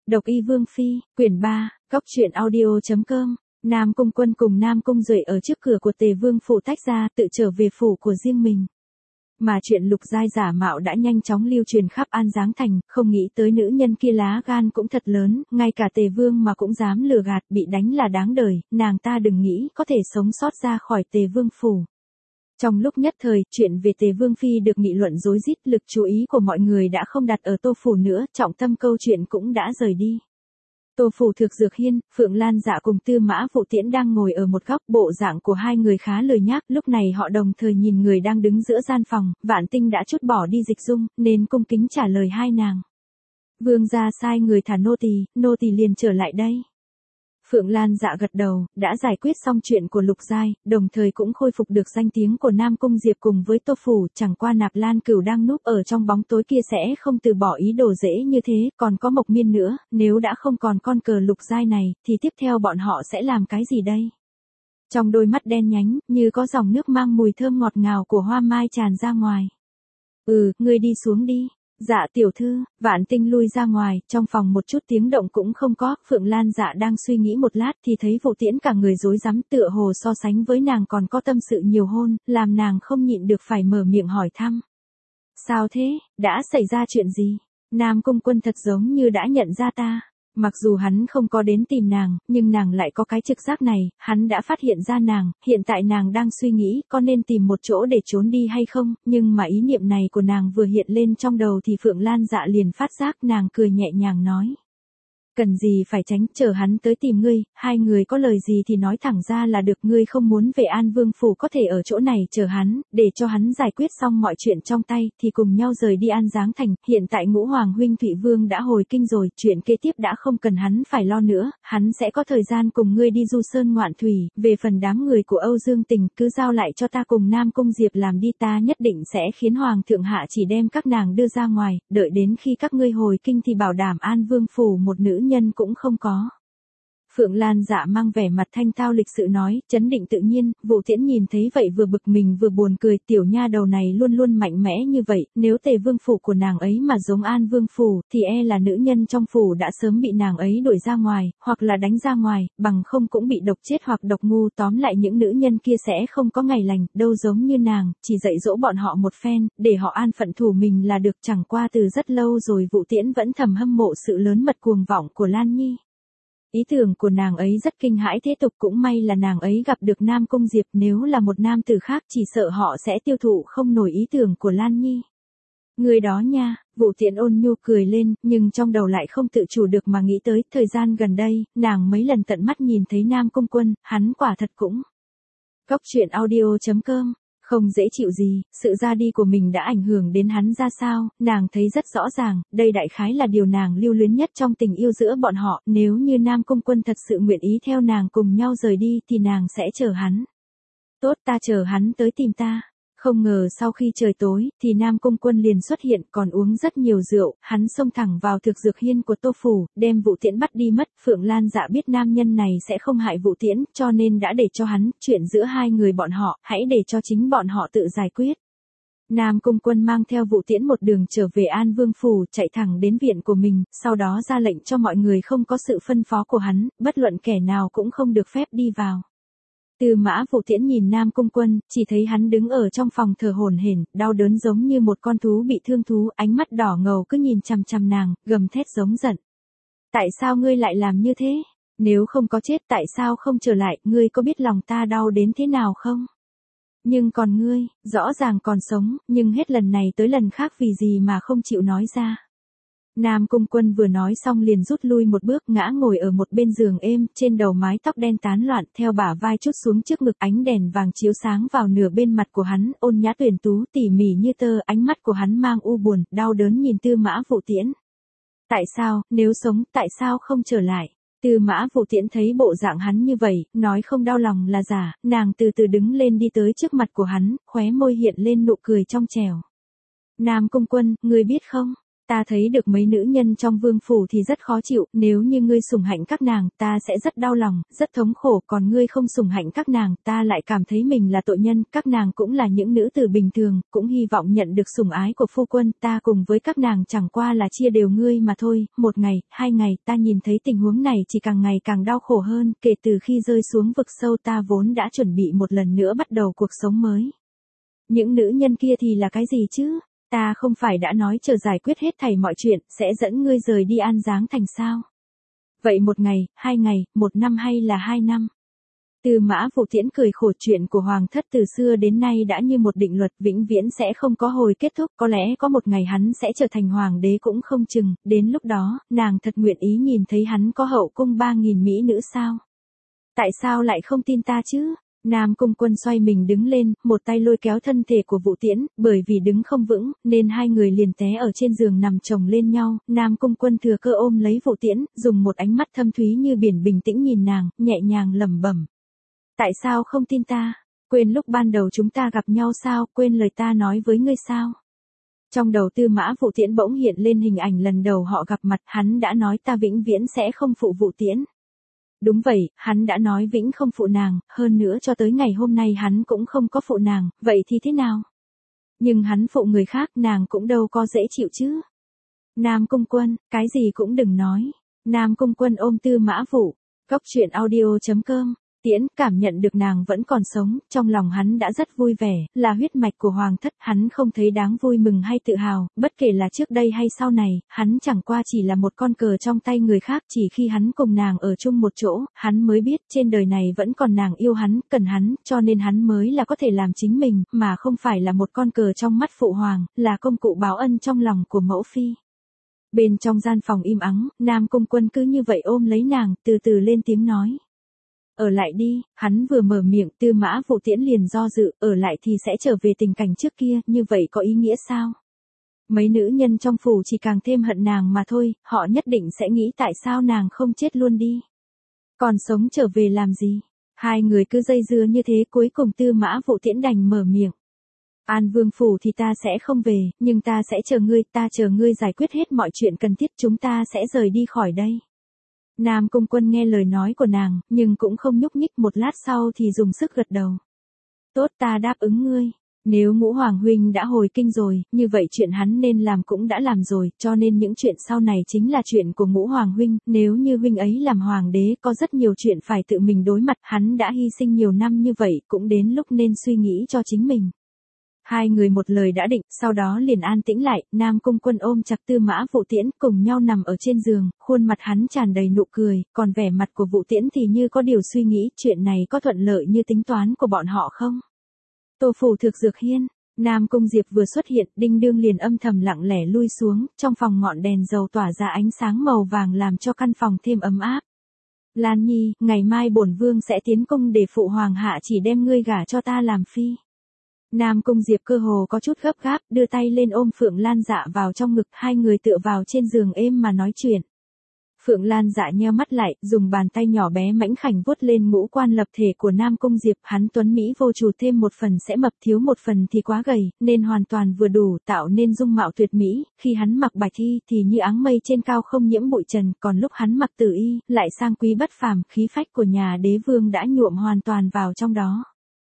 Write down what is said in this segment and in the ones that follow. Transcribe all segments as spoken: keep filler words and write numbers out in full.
Độc Y Vương Phi, quyển ba, Cốc truyện audio.com. Nam Cung Quân cùng Nam Cung Duệ ở trước cửa của Tề Vương phủ tách ra, tự trở về phủ của riêng mình. Mà chuyện Lục Giai giả mạo đã nhanh chóng lưu truyền khắp An Giáng Thành, không nghĩ tới nữ nhân kia lá gan cũng thật lớn, ngay cả Tề Vương mà cũng dám lừa gạt, bị đánh là đáng đời, nàng ta đừng nghĩ có thể sống sót ra khỏi Tề Vương phủ. Trong lúc nhất thời, chuyện về Tề Vương Phi được nghị luận rối rít, lực chú ý của mọi người đã không đặt ở Tô phủ nữa, trọng tâm câu chuyện cũng đã rời đi. Tô phủ Thược Dược Hiên, Phượng Lan Dạ cùng Tư Mã Vụ Tiễn đang ngồi ở một góc, bộ dạng của hai người khá lười nhác, lúc này họ đồng thời nhìn người đang đứng giữa gian phòng, Vạn Tinh đã trút bỏ đi dịch dung, nên cung kính trả lời hai nàng. Vương gia sai người thả nô tỳ, nô tỳ liền trở lại đây. Phượng Lan Dạ gật đầu, đã giải quyết xong chuyện của Lục Giai, đồng thời cũng khôi phục được danh tiếng của Nam Cung Diệp cùng với Tô phủ, chẳng qua Nạp Lan Cửu đang núp ở trong bóng tối kia sẽ không từ bỏ ý đồ dễ như thế, còn có Mộc Miên nữa, nếu đã không còn con cờ Lục Giai này, thì tiếp theo bọn họ sẽ làm cái gì đây? Trong đôi mắt đen nhánh, như có dòng nước mang mùi thơm ngọt ngào của hoa mai tràn ra ngoài. Ừ, ngươi đi xuống đi. Dạ tiểu thư. Vạn Tinh lui ra ngoài, trong phòng một chút tiếng động cũng không có, Phượng Lan Dạ đang suy nghĩ một lát thì thấy Vụ Tiễn cả người rối rắm, tựa hồ so sánh với nàng còn có tâm sự nhiều hơn, làm nàng không nhịn được phải mở miệng hỏi thăm. Sao thế, đã xảy ra chuyện gì? Nam Cung Quân thật giống như đã nhận ra ta. Mặc dù hắn không có đến tìm nàng, nhưng nàng lại có cái trực giác này, hắn đã phát hiện ra nàng, hiện tại nàng đang suy nghĩ có nên tìm một chỗ để trốn đi hay không, nhưng mà ý niệm này của nàng vừa hiện lên trong đầu thì Phượng Lan Dạ liền phát giác, nàng cười nhẹ nhàng nói. Cần gì phải tránh, chờ hắn tới tìm ngươi, hai người có lời gì thì nói thẳng ra là được, ngươi không muốn về An Vương phủ có thể ở chỗ này chờ hắn, để cho hắn giải quyết xong mọi chuyện trong tay, thì cùng nhau rời đi An Giáng Thành, hiện tại Ngũ Hoàng huynh Thụy Vương đã hồi kinh rồi, chuyện kế tiếp đã không cần hắn phải lo nữa, hắn sẽ có thời gian cùng ngươi đi du sơn ngoạn thủy, về phần đám người của Âu Dương Tình, cứ giao lại cho ta cùng Nam Cung Diệp làm đi, ta nhất định sẽ khiến Hoàng thượng hạ chỉ đem các nàng đưa ra ngoài, đợi đến khi các ngươi hồi kinh thì bảo đảm An Vương phủ một nữ nhân cũng không có. Phượng Lan Dạ mang vẻ mặt thanh thao lịch sự nói, chấn định tự nhiên, Vụ Tiễn nhìn thấy vậy vừa bực mình vừa buồn cười, tiểu nha đầu này luôn luôn mạnh mẽ như vậy, nếu Tề Vương phủ của nàng ấy mà giống An Vương phủ, thì e là nữ nhân trong phủ đã sớm bị nàng ấy đuổi ra ngoài, hoặc là đánh ra ngoài, bằng không cũng bị độc chết hoặc độc ngu, tóm lại những nữ nhân kia sẽ không có ngày lành, đâu giống như nàng, chỉ dạy dỗ bọn họ một phen, để họ an phận thủ mình là được. Chẳng qua từ rất lâu rồi Vụ Tiễn vẫn thầm hâm mộ sự lớn mật cuồng vọng của Lan Nhi. Ý tưởng của nàng ấy rất kinh hãi thế tục, cũng may là nàng ấy gặp được Nam Cung Diệp, nếu là một nam tử khác chỉ sợ họ sẽ tiêu thụ không nổi ý tưởng của Lan Nhi. Người đó nha, Vụ Tiễn ôn nhu cười lên, nhưng trong đầu lại không tự chủ được mà nghĩ tới, thời gian gần đây, nàng mấy lần tận mắt nhìn thấy Nam Cung Quân, hắn quả thật cũng. Cốc truyện audio.com. Không dễ chịu gì, sự ra đi của mình đã ảnh hưởng đến hắn ra sao, nàng thấy rất rõ ràng, đây đại khái là điều nàng lưu luyến nhất trong tình yêu giữa bọn họ, nếu như Nam Cung Quân thật sự nguyện ý theo nàng cùng nhau rời đi thì nàng sẽ chờ hắn. Tốt, ta chờ hắn tới tìm ta. Không ngờ sau khi trời tối, thì Nam Cung Quân liền xuất hiện, còn uống rất nhiều rượu, hắn xông thẳng vào Thược Dược Hiên của Tô phủ, đem Vụ Tiễn bắt đi mất. Phượng Lan Dạ biết nam nhân này sẽ không hại Vụ Tiễn, cho nên đã để cho hắn, chuyện giữa hai người bọn họ, hãy để cho chính bọn họ tự giải quyết. Nam Cung Quân mang theo Vụ Tiễn một đường trở về An Vương phủ, chạy thẳng đến viện của mình, sau đó ra lệnh cho mọi người không có sự phân phó của hắn, bất luận kẻ nào cũng không được phép đi vào. Tư Mã Vụ Tiễn nhìn Nam Cung Quân, chỉ thấy hắn đứng ở trong phòng thở hổn hển, đau đớn giống như một con thú bị thương thú, ánh mắt đỏ ngầu cứ nhìn chằm chằm nàng, gầm thét giống giận. Tại sao ngươi lại làm như thế? Nếu không có chết tại sao không trở lại, ngươi có biết lòng ta đau đến thế nào không? Nhưng còn ngươi, rõ ràng còn sống, nhưng hết lần này tới lần khác vì gì mà không chịu nói ra. Nam Cung Quân vừa nói xong liền rút lui một bước, ngã ngồi ở một bên giường êm, trên đầu mái tóc đen tán loạn, theo bả vai trút xuống trước ngực, ánh đèn vàng chiếu sáng vào nửa bên mặt của hắn, ôn nhã tuyển tú, tỉ mỉ như tơ, ánh mắt của hắn mang u buồn, đau đớn nhìn Tư Mã Vụ Tiễn. Tại sao, nếu sống, tại sao không trở lại? Tư Mã Vụ Tiễn thấy bộ dạng hắn như vậy, nói không đau lòng là giả, nàng từ từ đứng lên đi tới trước mặt của hắn, khóe môi hiện lên nụ cười trong trẻo. Nam Cung Quân, ngươi biết không? Ta thấy được mấy nữ nhân trong vương phủ thì rất khó chịu, nếu như ngươi sủng hạnh các nàng, ta sẽ rất đau lòng, rất thống khổ, còn ngươi không sủng hạnh các nàng, ta lại cảm thấy mình là tội nhân, các nàng cũng là những nữ tử bình thường, cũng hy vọng nhận được sủng ái của phu quân, ta cùng với các nàng chẳng qua là chia đều ngươi mà thôi. Một ngày, hai ngày, ta nhìn thấy tình huống này chỉ càng ngày càng đau khổ hơn, kể từ khi rơi xuống vực sâu ta vốn đã chuẩn bị một lần nữa bắt đầu cuộc sống mới. Những nữ nhân kia thì là cái gì chứ? Ta không phải đã nói chờ giải quyết hết thảy mọi chuyện, sẽ dẫn ngươi rời đi An Giáng Thành sao? Vậy một ngày, hai ngày, một năm hay là hai năm? Tư Mã Vũ Tiễn cười khổ, chuyện của Hoàng thất từ xưa đến nay đã như một định luật vĩnh viễn sẽ không có hồi kết thúc, có lẽ có một ngày hắn sẽ trở thành Hoàng đế cũng không chừng, đến lúc đó, nàng thật nguyện ý nhìn thấy hắn có hậu cung ba nghìn mỹ nữ sao? Tại sao lại không tin ta chứ? Nam Cung Quân xoay mình đứng lên, một tay lôi kéo thân thể của Vũ Tiễn, bởi vì đứng không vững, nên hai người liền té ở trên giường nằm chồng lên nhau, Nam Cung Quân thừa cơ ôm lấy Vũ Tiễn, dùng một ánh mắt thâm thúy như biển bình tĩnh nhìn nàng, nhẹ nhàng lẩm bẩm. Tại sao không tin ta? Quên lúc ban đầu chúng ta gặp nhau sao, quên lời ta nói với ngươi sao? Trong đầu Tư Mã Vũ Tiễn bỗng hiện lên hình ảnh lần đầu họ gặp mặt, hắn đã nói ta vĩnh viễn sẽ không phụ Vũ Tiễn. Đúng vậy, hắn đã nói vĩnh không phụ nàng, hơn nữa cho tới ngày hôm nay hắn cũng không có phụ nàng, vậy thì thế nào? Nhưng hắn phụ người khác, nàng cũng đâu có dễ chịu chứ. Nam Cung Quân, cái gì cũng đừng nói. Nam Cung Quân ôm Tư Mã Vũ, góc truyện audio chấm com. Tiễn cảm nhận được nàng vẫn còn sống, trong lòng hắn đã rất vui vẻ, là huyết mạch của Hoàng thất, hắn không thấy đáng vui mừng hay tự hào, bất kể là trước đây hay sau này, hắn chẳng qua chỉ là một con cờ trong tay người khác, chỉ khi hắn cùng nàng ở chung một chỗ, hắn mới biết trên đời này vẫn còn nàng yêu hắn, cần hắn, cho nên hắn mới là có thể làm chính mình, mà không phải là một con cờ trong mắt phụ hoàng, là công cụ báo ân trong lòng của mẫu phi. Bên trong gian phòng im ắng, Nam Cung Quân cứ như vậy ôm lấy nàng, từ từ lên tiếng nói. Ở lại đi, hắn vừa mở miệng, Tư Mã Vũ Tiễn liền do dự, ở lại thì sẽ trở về tình cảnh trước kia, như vậy có ý nghĩa sao? Mấy nữ nhân trong phủ chỉ càng thêm hận nàng mà thôi, họ nhất định sẽ nghĩ tại sao nàng không chết luôn đi. Còn sống trở về làm gì? Hai người cứ dây dưa như thế, cuối cùng Tư Mã Vũ Tiễn đành mở miệng. An Vương phủ thì ta sẽ không về, nhưng ta sẽ chờ ngươi, ta chờ ngươi giải quyết hết mọi chuyện cần thiết, chúng ta sẽ rời đi khỏi đây. Nam Cung Quân nghe lời nói của nàng, nhưng cũng không nhúc nhích, một lát sau thì dùng sức gật đầu. Tốt, ta đáp ứng ngươi. Nếu Ngũ Hoàng huynh đã hồi kinh rồi, như vậy chuyện hắn nên làm cũng đã làm rồi, cho nên những chuyện sau này chính là chuyện của Ngũ Hoàng huynh, nếu như huynh ấy làm hoàng đế, có rất nhiều chuyện phải tự mình đối mặt, hắn đã hy sinh nhiều năm như vậy, cũng đến lúc nên suy nghĩ cho chính mình. Hai người một lời đã định, sau đó liền an tĩnh lại, Nam Cung Quân ôm chặt Tư Mã Vũ Tiễn, cùng nhau nằm ở trên giường, khuôn mặt hắn tràn đầy nụ cười, còn vẻ mặt của Vũ Tiễn thì như có điều suy nghĩ, chuyện này có thuận lợi như tính toán của bọn họ không? Tô phủ Thực Dược Hiên, Nam Cung Diệp vừa xuất hiện, Đinh Đương liền âm thầm lặng lẽ lui xuống, trong phòng ngọn đèn dầu tỏa ra ánh sáng màu vàng làm cho căn phòng thêm ấm áp. Lan Nhi, ngày mai bổn vương sẽ tiến cung để phụ hoàng hạ chỉ đem ngươi gả cho ta làm phi. Nam Cung Diệp cơ hồ có chút gấp gáp, đưa tay lên ôm Phượng Lan Dạ vào trong ngực, hai người tựa vào trên giường êm mà nói chuyện. Phượng Lan Dạ nheo mắt lại, dùng bàn tay nhỏ bé mảnh khảnh vuốt lên ngũ quan lập thể của Nam Cung Diệp, hắn tuấn mỹ vô chủ, thêm một phần sẽ mập, thiếu một phần thì quá gầy, nên hoàn toàn vừa đủ, tạo nên dung mạo tuyệt mỹ, khi hắn mặc bạch y thì như áng mây trên cao không nhiễm bụi trần, còn lúc hắn mặc tử y, lại sang quý bất phàm, khí phách của nhà đế vương đã nhuộm hoàn toàn vào trong đó.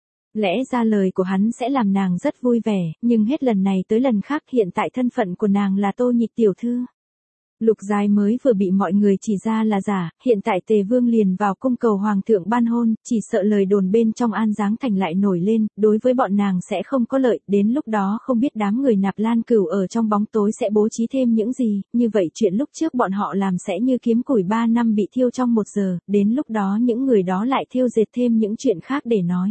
Lẽ ra lời của hắn sẽ làm nàng rất vui vẻ, nhưng hết lần này tới lần khác hiện tại thân phận của nàng là Tô Nhị tiểu thư. Lục Giai mới vừa bị mọi người chỉ ra là giả, hiện tại Tề Vương liền vào cung cầu Hoàng thượng ban hôn, chỉ sợ lời đồn bên trong An Giáng Thành lại nổi lên, đối với bọn nàng sẽ không có lợi, đến lúc đó không biết đám người Nạp Lan Cửu ở trong bóng tối sẽ bố trí thêm những gì, như vậy chuyện lúc trước bọn họ làm sẽ như kiếm củi ba năm bị thiêu trong một giờ, đến lúc đó những người đó lại thiêu dệt thêm những chuyện khác để nói.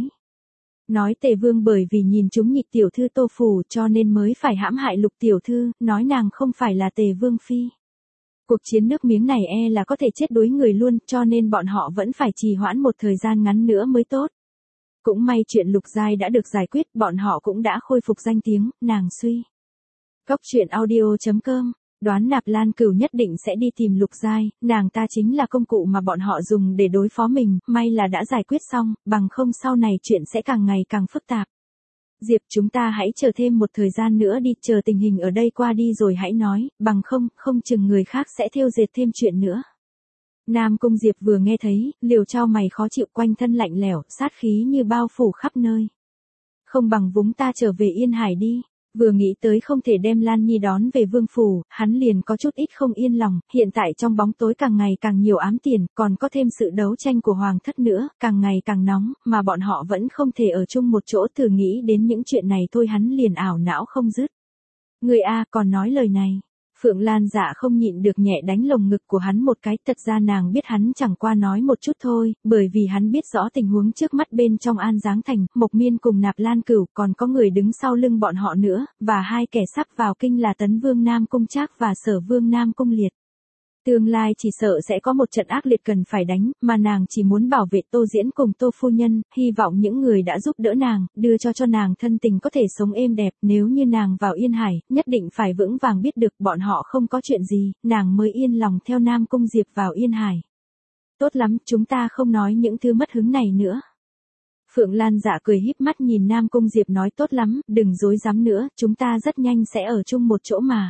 Nói Tề Vương bởi vì nhìn chúng Nhị tiểu thư Tô phủ cho nên mới phải hãm hại Lục tiểu thư, nói nàng không phải là Tề Vương phi. Cuộc chiến nước miếng này e là có thể chết đuối người luôn, cho nên bọn họ vẫn phải trì hoãn một thời gian ngắn nữa mới tốt. Cũng may chuyện Lục Giai đã được giải quyết, bọn họ cũng đã khôi phục danh tiếng, nàng suy. Góc truyện audio chấm com, đoán Nạp Lan Cửu nhất định sẽ đi tìm Lục Giai, nàng ta chính là công cụ mà bọn họ dùng để đối phó mình, may là đã giải quyết xong, bằng không sau này chuyện sẽ càng ngày càng phức tạp. Diệp, chúng ta hãy chờ thêm một thời gian nữa đi, chờ tình hình ở đây qua đi rồi hãy nói, bằng không, không chừng người khác sẽ thêu dệt thêm chuyện nữa. Nam Cung Diệp vừa nghe thấy, liều chau mày khó chịu, quanh thân lạnh lẽo, sát khí như bao phủ khắp nơi. Không bằng vúng ta trở về Yên Hải đi. Vừa nghĩ tới không thể đem Lan Nhi đón về vương phủ, hắn liền có chút ít không yên lòng, hiện tại trong bóng tối càng ngày càng nhiều ám tiền, còn có thêm sự đấu tranh của hoàng thất nữa, càng ngày càng nóng, mà bọn họ vẫn không thể ở chung một chỗ, thử nghĩ đến những chuyện này thôi hắn liền ảo não không dứt. Người A còn nói lời này. Phượng Lan Dạ không nhịn được nhẹ đánh lồng ngực của hắn một cái, thật ra nàng biết hắn chẳng qua nói một chút thôi, bởi vì hắn biết rõ tình huống trước mắt bên trong An Giáng Thành, Mộc Miên cùng Nạp Lan Cửu, còn có người đứng sau lưng bọn họ nữa, và hai kẻ sắp vào kinh là Tấn Vương Nam Cung Trác và Sở Vương Nam Cung Liệt. Tương lai chỉ sợ sẽ có một trận ác liệt cần phải đánh, mà nàng chỉ muốn bảo vệ Tô Diễn cùng Tô Phu Nhân, hy vọng những người đã giúp đỡ nàng, đưa cho cho nàng thân tình có thể sống êm đẹp, nếu như nàng vào Yên Hải, nhất định phải vững vàng biết được bọn họ không có chuyện gì, nàng mới yên lòng theo Nam Cung Diệp vào Yên Hải. Tốt lắm, chúng ta không nói những thứ mất hứng này nữa. Phượng Lan Dạ cười híp mắt nhìn Nam Cung Diệp nói tốt lắm, đừng dối dám nữa, chúng ta rất nhanh sẽ ở chung một chỗ mà.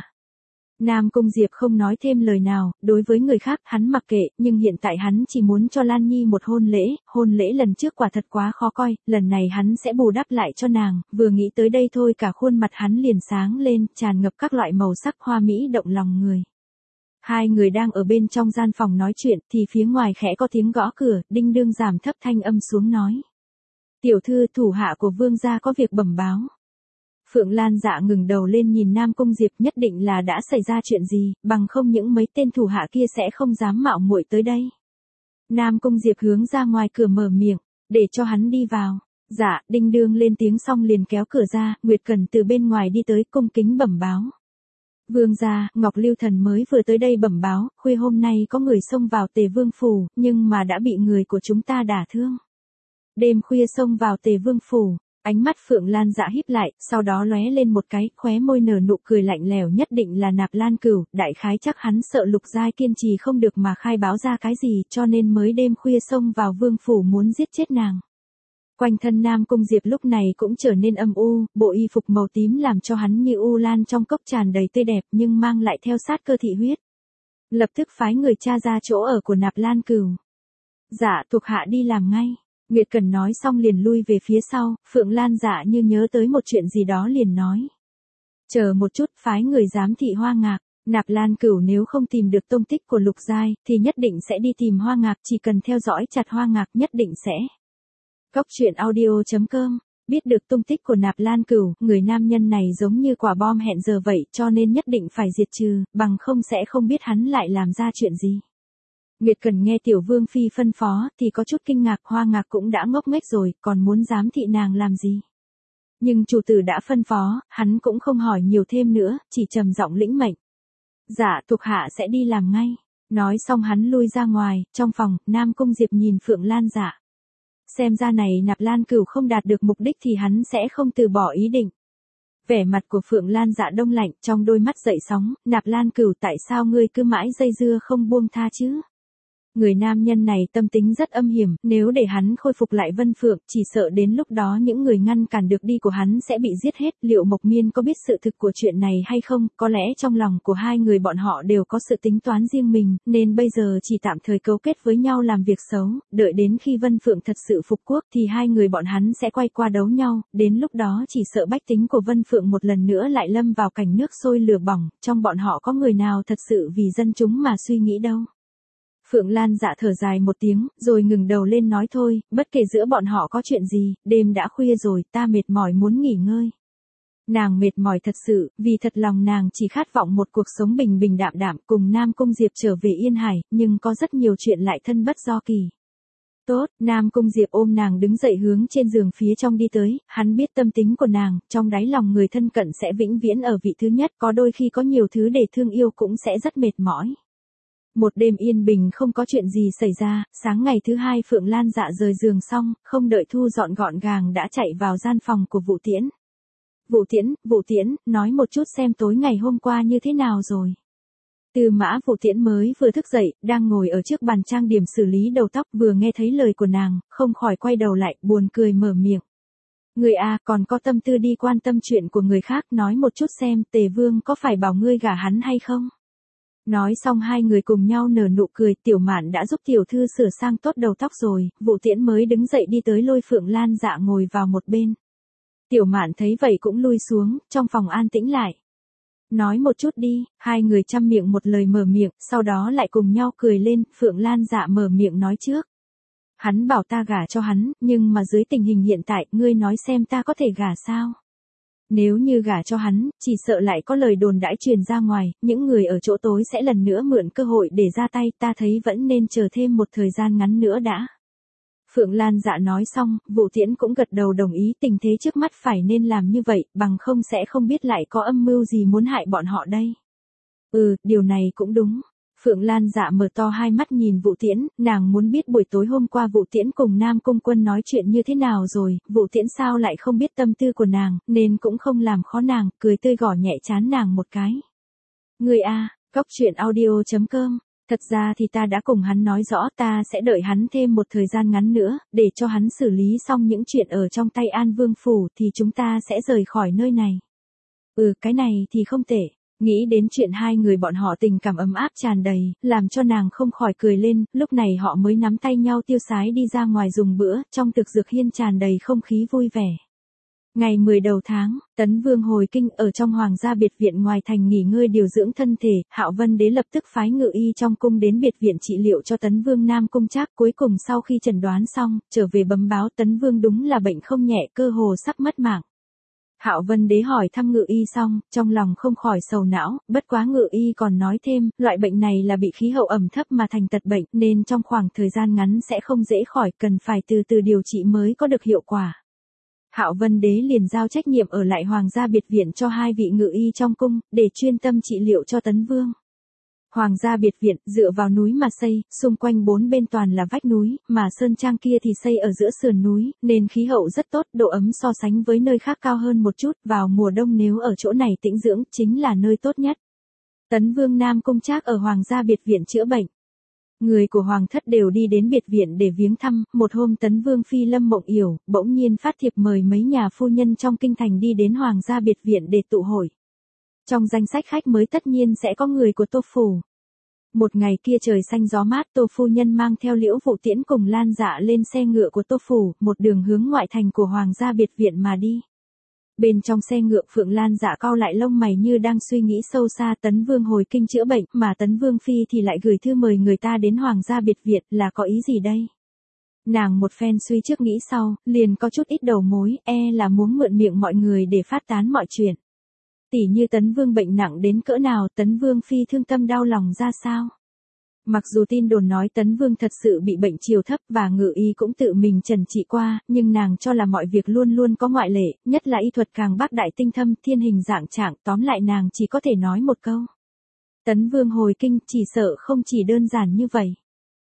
Nam Cung Diệp không nói thêm lời nào, đối với người khác hắn mặc kệ, nhưng hiện tại hắn chỉ muốn cho Lan Nhi một hôn lễ, hôn lễ lần trước quả thật quá khó coi, lần này hắn sẽ bù đắp lại cho nàng, vừa nghĩ tới đây thôi cả khuôn mặt hắn liền sáng lên, tràn ngập các loại màu sắc hoa mỹ động lòng người. Hai người đang ở bên trong gian phòng nói chuyện, thì phía ngoài khẽ có tiếng gõ cửa, Đinh Đương giảm thấp thanh âm xuống nói. Tiểu thư, thủ hạ của vương gia có việc bẩm báo. Phượng Lan Dạ ngừng đầu lên nhìn Nam Cung Diệp, nhất định là đã xảy ra chuyện gì, bằng không những mấy tên thủ hạ kia sẽ không dám mạo muội tới đây. Nam Cung Diệp hướng ra ngoài cửa mở miệng, để cho hắn đi vào. Dạ, Đinh Đương lên tiếng xong liền kéo cửa ra, Nguyệt Cần từ bên ngoài đi tới cung kính bẩm báo. Vương gia, Ngọc Lưu Thần mới vừa tới đây bẩm báo, khuya hôm nay có người xông vào Tề Vương phủ, nhưng mà đã bị người của chúng ta đả thương. Đêm khuya xông vào Tề Vương phủ. Ánh mắt Phượng Lan Dạ híp lại, sau đó lóe lên một cái, khóe môi nở nụ cười lạnh lẽo, nhất định là Nạp Lan Cửu, đại khái chắc hắn sợ Lục Giai kiên trì không được mà khai báo ra cái gì, cho nên mới đêm khuya xông vào vương phủ muốn giết chết nàng. Quanh thân Nam Cung Diệp lúc này cũng trở nên âm u, bộ y phục màu tím làm cho hắn như u lan trong cốc tràn đầy tươi đẹp nhưng mang lại theo sát cơ thị huyết. Lập tức phái người tra ra chỗ ở của Nạp Lan Cửu. Dạ, thuộc hạ đi làm ngay. Nguyệt Cần nói xong liền lui về phía sau, Phượng Lan Dạ như nhớ tới một chuyện gì đó liền nói. Chờ một chút, phái người giám thị Hoa Ngạc, Nạp Lan Cửu nếu không tìm được tông tích của Lục Giai, thì nhất định sẽ đi tìm Hoa Ngạc, chỉ cần theo dõi chặt Hoa Ngạc nhất định sẽ. Góc truyện audio chấm com, biết được tung tích của Nạp Lan Cửu, người nam nhân này giống như quả bom hẹn giờ vậy, cho nên nhất định phải diệt trừ, bằng không sẽ không biết hắn lại làm ra chuyện gì. Nguyệt Cần nghe Tiểu Vương Phi phân phó, thì có chút kinh ngạc, Hoa Ngạc cũng đã ngốc nghếch rồi, còn muốn giám thị nàng làm gì. Nhưng chủ tử đã phân phó, hắn cũng không hỏi nhiều thêm nữa, chỉ trầm giọng lĩnh mệnh. Dạ, thuộc hạ sẽ đi làm ngay. Nói xong hắn lui ra ngoài, trong phòng, Nam Cung Diệp nhìn Phượng Lan Dạ. Xem ra này Nạp Lan Cửu không đạt được mục đích thì hắn sẽ không từ bỏ ý định. Vẻ mặt của Phượng Lan Dạ đông lạnh, trong đôi mắt dậy sóng, Nạp Lan Cửu tại sao ngươi cứ mãi dây dưa không buông tha chứ? Người nam nhân này tâm tính rất âm hiểm, nếu để hắn khôi phục lại Vân Phượng, chỉ sợ đến lúc đó những người ngăn cản được đi của hắn sẽ bị giết hết. Liệu Mộc Miên có biết sự thực của chuyện này hay không? Có lẽ trong lòng của hai người bọn họ đều có sự tính toán riêng mình, nên bây giờ chỉ tạm thời cấu kết với nhau làm việc xấu, đợi đến khi Vân Phượng thật sự phục quốc thì hai người bọn hắn sẽ quay qua đấu nhau, đến lúc đó chỉ sợ bách tính của Vân Phượng một lần nữa lại lâm vào cảnh nước sôi lửa bỏng, trong bọn họ có người nào thật sự vì dân chúng mà suy nghĩ đâu. Phượng Lan Dạ thở dài một tiếng, rồi ngừng đầu lên nói thôi, bất kể giữa bọn họ có chuyện gì, đêm đã khuya rồi, ta mệt mỏi muốn nghỉ ngơi. Nàng mệt mỏi thật sự, vì thật lòng nàng chỉ khát vọng một cuộc sống bình bình đạm đạm cùng Nam Cung Diệp trở về Yên Hải, nhưng có rất nhiều chuyện lại thân bất do kỳ. Tốt, Nam Cung Diệp ôm nàng đứng dậy hướng trên giường phía trong đi tới, hắn biết tâm tính của nàng, trong đáy lòng người thân cận sẽ vĩnh viễn ở vị thứ nhất, có đôi khi có nhiều thứ để thương yêu cũng sẽ rất mệt mỏi. Một đêm yên bình không có chuyện gì xảy ra, sáng ngày thứ hai Phượng Lan Dạ rời giường xong, không đợi thu dọn gọn gàng đã chạy vào gian phòng của Vũ Tiễn. Vũ Tiễn, Vũ Tiễn, nói một chút xem tối ngày hôm qua như thế nào rồi. Tư Mã Vũ Tiễn mới vừa thức dậy, đang ngồi ở trước bàn trang điểm xử lý đầu tóc, vừa nghe thấy lời của nàng, không khỏi quay đầu lại, buồn cười mở miệng. Ngươi a, còn có tâm tư đi quan tâm chuyện của người khác, nói một chút xem, Tề Vương có phải bảo ngươi gả hắn hay không? Nói xong hai người cùng nhau nở nụ cười, Tiểu Mạn đã giúp tiểu thư sửa sang tốt đầu tóc rồi, Vũ Tiễn mới đứng dậy đi tới lôi Phượng Lan Dạ ngồi vào một bên. Tiểu Mạn thấy vậy cũng lui xuống, trong phòng an tĩnh lại. Nói một chút đi, hai người chăm miệng một lời mở miệng, sau đó lại cùng nhau cười lên, Phượng Lan Dạ mở miệng nói trước. Hắn bảo ta gả cho hắn, nhưng mà dưới tình hình hiện tại, ngươi nói xem ta có thể gả sao? Nếu như gả cho hắn, chỉ sợ lại có lời đồn đãi truyền ra ngoài, những người ở chỗ tối sẽ lần nữa mượn cơ hội để ra tay, ta thấy vẫn nên chờ thêm một thời gian ngắn nữa đã. Phượng Lan Dạ nói xong, Vũ Tiễn cũng gật đầu đồng ý, tình thế trước mắt phải nên làm như vậy, bằng không sẽ không biết lại có âm mưu gì muốn hại bọn họ đây. Ừ, điều này cũng đúng. Phượng Lan Dạ mở to hai mắt nhìn Vũ Tiễn, nàng muốn biết buổi tối hôm qua Vũ Tiễn cùng Nam Cung Quân nói chuyện như thế nào rồi, Vũ Tiễn sao lại không biết tâm tư của nàng, nên cũng không làm khó nàng, cười tươi gõ nhẹ trán nàng một cái. Người a, góc truyện audio chấm com, thật ra thì ta đã cùng hắn nói rõ ta sẽ đợi hắn thêm một thời gian ngắn nữa, để cho hắn xử lý xong những chuyện ở trong tay An Vương Phủ thì chúng ta sẽ rời khỏi nơi này. Ừ, cái này thì không tệ. Nghĩ đến chuyện hai người bọn họ tình cảm ấm áp tràn đầy, làm cho nàng không khỏi cười lên, lúc này họ mới nắm tay nhau tiêu sái đi ra ngoài dùng bữa, trong thực dược hiên tràn đầy không khí vui vẻ. Ngày mười đầu tháng, Tấn Vương hồi kinh ở trong Hoàng gia biệt viện ngoài thành nghỉ ngơi điều dưỡng thân thể, Hạo Vân Đế lập tức phái ngự y trong cung đến biệt viện trị liệu cho Tấn Vương Nam Cung Trác, cuối cùng sau khi chẩn đoán xong, trở về bấm báo Tấn Vương đúng là bệnh không nhẹ, cơ hồ sắp mất mạng. Hạo Vân Đế hỏi thăm ngự y xong, trong lòng không khỏi sầu não, bất quá ngự y còn nói thêm, loại bệnh này là bị khí hậu ẩm thấp mà thành tật bệnh, nên trong khoảng thời gian ngắn sẽ không dễ khỏi, cần phải từ từ điều trị mới có được hiệu quả. Hạo Vân Đế liền giao trách nhiệm ở lại Hoàng gia biệt viện cho hai vị ngự y trong cung, để chuyên tâm trị liệu cho Tấn Vương. Hoàng gia biệt viện, dựa vào núi mà xây, xung quanh bốn bên toàn là vách núi, mà sơn trang kia thì xây ở giữa sườn núi, nên khí hậu rất tốt, độ ấm so sánh với nơi khác cao hơn một chút, vào mùa đông nếu ở chỗ này tĩnh dưỡng, chính là nơi tốt nhất. Tấn Vương Nam Cung Trác ở Hoàng gia biệt viện chữa bệnh. Người của Hoàng thất đều đi đến biệt viện để viếng thăm, một hôm Tấn Vương Phi Lâm Mộng Yểu, bỗng nhiên phát thiệp mời mấy nhà phu nhân trong kinh thành đi đến Hoàng gia biệt viện để tụ hội. Trong danh sách khách mới tất nhiên sẽ có người của Tô Phủ. Một ngày kia trời xanh gió mát, Tô phu nhân mang theo Liễu Vũ Tiễn cùng Lan Dạ lên xe ngựa của Tô Phủ, một đường hướng ngoại thành của Hoàng gia biệt viện mà đi. Bên trong xe ngựa Phượng Lan Dạ cau lại lông mày như đang suy nghĩ sâu xa, Tấn Vương hồi kinh chữa bệnh, mà Tấn Vương Phi thì lại gửi thư mời người ta đến Hoàng gia biệt viện, là có ý gì đây? Nàng một phen suy trước nghĩ sau, liền có chút ít đầu mối, e là muốn mượn miệng mọi người để phát tán mọi chuyện. Tỉ như Tấn Vương bệnh nặng đến cỡ nào, Tấn Vương Phi thương tâm đau lòng ra sao. Mặc dù tin đồn nói Tấn Vương thật sự bị bệnh chiều thấp và ngự y cũng tự mình trần trị qua, nhưng nàng cho là mọi việc luôn luôn có ngoại lệ, nhất là y thuật càng bác đại tinh thâm, thiên hình dạng trạng, tóm lại nàng chỉ có thể nói một câu. Tấn Vương hồi kinh, chỉ sợ không chỉ đơn giản như vậy.